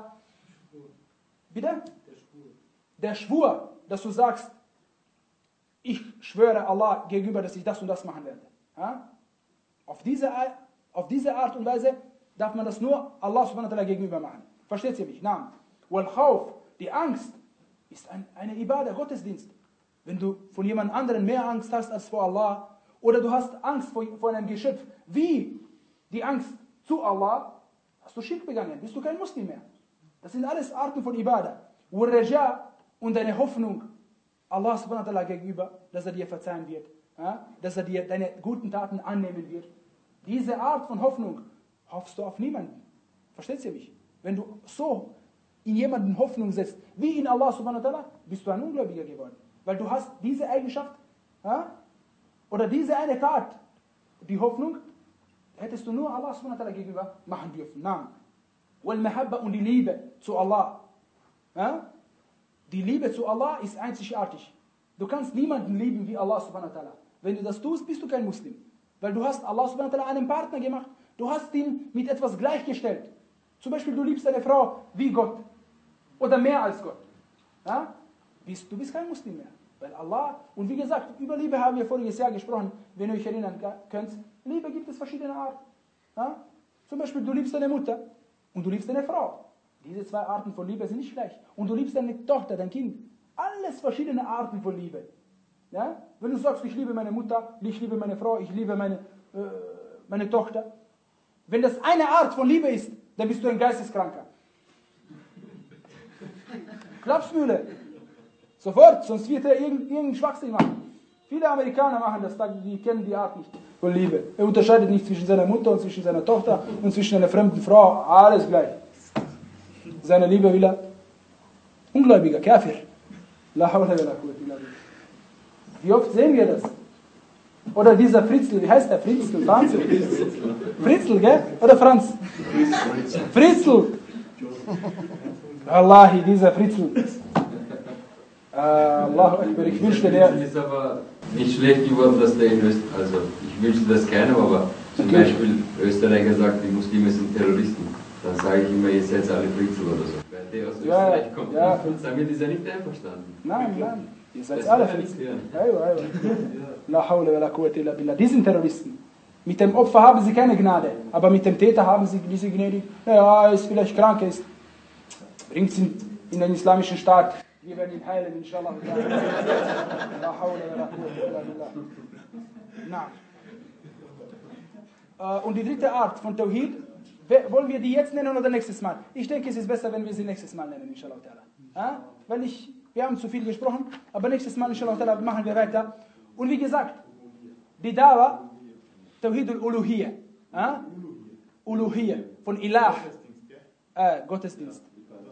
S1: bitte? Der Schwur, dass du sagst, ich schwöre Allah gegenüber, dass ich das und das machen werde. Ja? Auf, diese, auf diese Art und Weise darf man das nur Allah subhanahu wa ta'ala gegenüber machen. Versteht ihr mich? Naam. Wal Khawf, die Angst, ist ein, eine Ibadah, Gottesdienst. Wenn du von jemand anderem mehr Angst hast als vor Allah, oder du hast Angst vor, vor einem Geschöpf, wie die Angst zu Allah, hast du Schirk begangen, bist du kein Muslim mehr. Das sind alles Arten von Ibadah. Wal Raja, und deine Hoffnung Allah subhanahu wa ta'ala gegenüber, dass er dir verzeihen wird, ja? Dass er dir deine guten Taten annehmen wird. Diese Art von Hoffnung hoffst du auf niemanden. Versteht ihr mich? Wenn du so in jemanden Hoffnung setzt, wie in Allah subhanahu wa ta'ala, bist du ein Ungläubiger geworden. Weil du hast diese Eigenschaft, ja? Oder diese eine Tat, die Hoffnung, hättest du nur Allah subhanahu wa ta'ala gegenüber machen dürfen. Naam. Wal Mahabba, und die Liebe zu Allah. Ja? Die Liebe zu Allah ist einzigartig. Du kannst niemanden lieben wie Allah subhanahu wa ta'ala. Wenn du das tust, bist du kein Muslim. Weil du hast Allah subhanahu wa ta'ala einen Partner gemacht. Du hast ihn mit etwas gleichgestellt. Zum Beispiel, du liebst deine Frau wie Gott. Oder mehr als Gott. Ja? Du bist kein Muslim mehr. Weil Allah, und wie gesagt, über Liebe haben wir voriges Jahr gesprochen, wenn ihr euch erinnern könnt. Liebe gibt es verschiedene Arten. Ja? Zum Beispiel, du liebst deine Mutter und du liebst deine Frau. Diese zwei Arten von Liebe sind nicht gleich. Und du liebst deine Tochter, dein Kind. Alles verschiedene Arten von Liebe. Ja? Wenn du sagst, ich liebe meine Mutter, ich liebe meine Frau, ich liebe meine, äh, meine Tochter. Wenn das eine Art von Liebe ist, dann bist du ein Geisteskranker. Klapsmühle. Sofort, sonst wird er irgendeinen Schwachsinn machen. Viele Amerikaner machen das, die kennen die Art nicht von Liebe. Er unterscheidet nicht zwischen seiner Mutter und zwischen seiner Tochter und zwischen einer fremden Frau. Alles gleich. Seine Liebe will er. Ungläubiger, Kafir. La hawla wa la quwwata illa billah. Wie oft sehen wir das? Oder dieser Fritzl, wie heißt der Fritzl? Franz? Fritzl, gell? Oder Franz? Fritzl. Allahi, dieser Fritzl. Uh, Allahu Akbar, ich wünschte der...
S8: Es ist aber nicht schlecht geworden, dass der in Österreich, also ich wünschte das keiner, aber zum okay. Beispiel Österreicher sagt, die Muslime sind Terroristen. Dann sage ich immer, ihr seid alle Fritzl oder so. Weil der aus
S1: ja,
S8: Österreich kommt,
S1: ja.
S8: damit ist er nicht einverstanden.
S1: Nein, nein, ihr seid alle Fritzl. La hawla wa la quwwata illa billah. Die sind Terroristen. Mit dem Opfer haben sie keine Gnade, aber mit dem Täter haben sie diese Gnade. Ja, er ist vielleicht krank, er ist, bringt ihn in den islamischen Staat. Wir werden ihn heilen, inshallah. La hawla wa la quwwata illa billah. Na. Und die dritte Art von Tawhid Wollen wir die jetzt nennen oder nächstes Mal? Ich denke, es ist besser, wenn wir sie nächstes Mal nennen, inshallah ta'ala. Ja? Weil ich, wir haben zu viel gesprochen, aber nächstes Mal, inshallah ta'ala, machen wir weiter. Und wie gesagt, die Dawa, Tawhid al-Uluhiyya, ja? Uluhiyya, von Ilah, äh, Gottesdienst.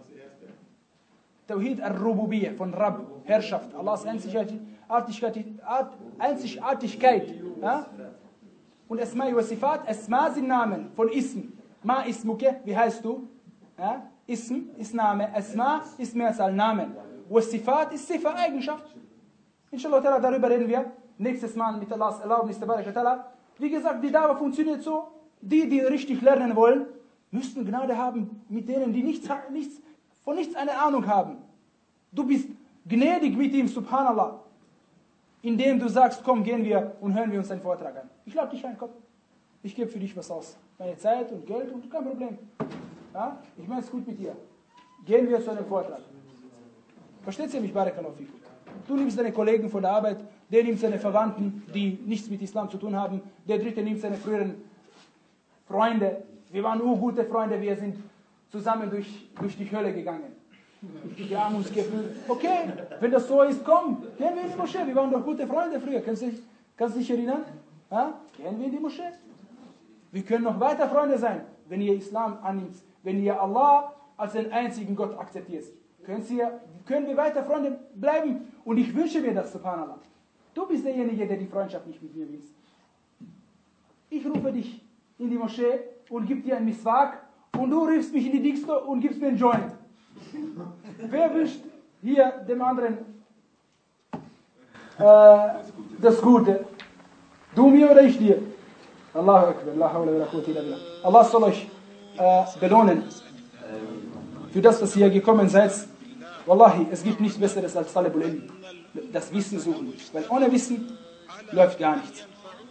S1: Tawhid al-Rububiyya, von Rabb, Herrschaft, Allahs Einzigartigkeit, Einzigartigkeit, ja? Und Asma wa Sifat, Asma sind Namen von Ism. Ma ismuke, wie heißt du? Ja? Ism ist Name, Asma ist Mehrzahl Namen. Wa Sifat ist Sifa, Eigenschaft. Inshallah, darüber reden wir nächstes Mal mit Allahs Erlaubnis. Wie gesagt, die Dawa funktioniert so, die, die richtig lernen wollen, müssten Gnade haben mit denen, die nichts, nichts, von nichts eine Ahnung haben. Du bist gnädig mit ihm, subhanallah, indem du sagst, komm, gehen wir und hören wir uns einen Vortrag an. Ich lade dich ein, komm. Ich gebe für dich was aus. Meine Zeit und Geld und kein Problem. Ja? Ich meine es gut mit dir. Gehen wir zu einem Vortrag. Versteht ihr mich, Barakallahu fikum? Du nimmst deine Kollegen von der Arbeit, der nimmt seine Verwandten, die nichts mit Islam zu tun haben, der dritte nimmt seine früheren Freunde. Wir waren nur gute Freunde, wir sind zusammen durch, durch die Hölle gegangen. Wir haben uns gefühlt, okay, wenn das so ist, komm, gehen wir in die Moschee. Wir waren doch gute Freunde früher, kannst du dich, kannst du dich erinnern? Ja? Gehen wir in die Moschee. Wir können noch weiter Freunde sein, wenn ihr Islam annimmt, wenn ihr Allah als den einzigen Gott akzeptiert. Können, Sie, können wir weiter Freunde bleiben? Und ich wünsche mir das, subhanallah. Du bist derjenige, der die Freundschaft nicht mit mir will. Ich rufe dich in die Moschee und gebe dir ein Miswak und du rufst mich in die Dixto und gibst mir einen Joint. Wer wünscht hier dem anderen äh, das Gute? Du mir oder ich dir? Allahu Akbar, la hawla wa la quwwata illa billah. Allah soll euch äh, belohnen für das, was ihr gekommen seid. Wallahi, es gibt nichts Besseres als Talibul Ilm. Das Wissen suchen. Weil ohne Wissen läuft gar nichts.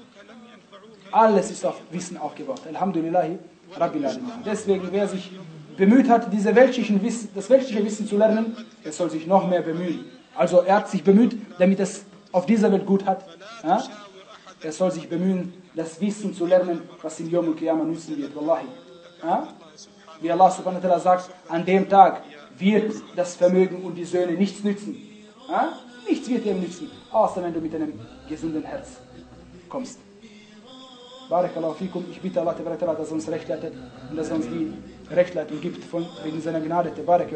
S1: Alles ist auf Wissen aufgebaut. Alhamdulillahi Rabbil Alamin. Deswegen, wer sich bemüht hat, diese weltlichen Wissen, das weltliche Wissen zu lernen, er soll sich noch mehr bemühen. Also er hat sich bemüht, damit es auf dieser Welt gut hat. Ja? Er soll sich bemühen, das Wissen zu lernen, was im Yom al-Qiyamah nützen wird. Wallahi. Ja? Wie Allah subhanahu wa ta'ala sagt, an dem Tag wird das Vermögen und die Söhne nichts nützen. Ja? Nichts wird dir nützen, außer wenn du mit einem gesunden Herz kommst. Barakallahu fikum. Ich bitte Allah, dass er uns recht leitet und dass er uns die Rechtleitung gibt von, wegen seiner Gnade.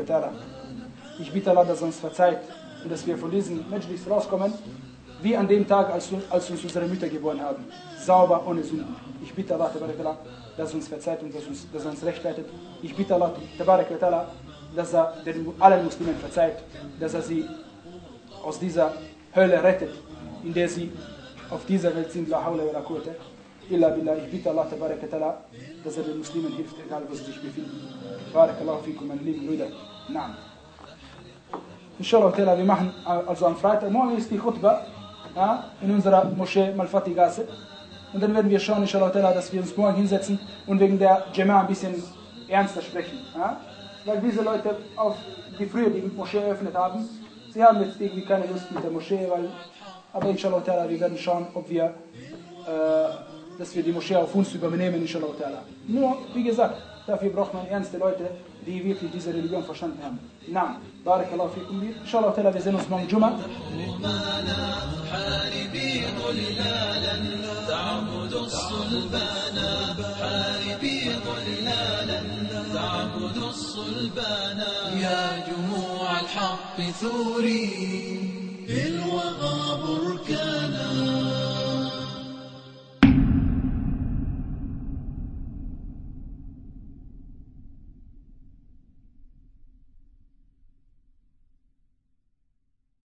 S1: Ich bitte Allah, dass er uns verzeiht und dass wir von diesem Majlis rauskommen, wie an dem Tag, als, als uns unsere Mütter geboren haben. Sauber, ohne Sünden. Ich bitte Allah, dass er uns verzeiht und dass, uns, dass er uns recht leitet. Ich bitte Allah, dass er den, allen Muslimen verzeiht, dass er sie aus dieser Hölle rettet, in der sie auf dieser Welt sind. La hawla wa la quwwata illa billah. Ich bitte Allah, dass er den Muslimen hilft, egal wo sie sich befinden. Barakallahu fikum, meine lieben Brüder. Naam. Inshallah, wir machen also am Freitag, morgen ist die Khutbah ja, in unserer Moschee Malfati Gasse. Und dann werden wir schauen, inshallah, dass wir uns morgen hinsetzen und wegen der Jama'a ein bisschen ernster sprechen. Ja? Weil diese Leute, auf, die früher die Moschee eröffnet haben, sie haben jetzt irgendwie keine Lust mit der Moschee, weil, aber inshallah, wir werden schauen, ob wir, äh, dass wir die Moschee auf uns übernehmen, inshallah. Nur, wie gesagt, dafür braucht man ernste Leute, die wirklich diese Religion verstanden haben. Naam. Barakallahu fikum. Inshallah, wir sehen uns morgen Jumma. تعبد الصلبان حاربي ضلالا تعبد الصلبان يا جموع الحق ثوري بالوغى بركانا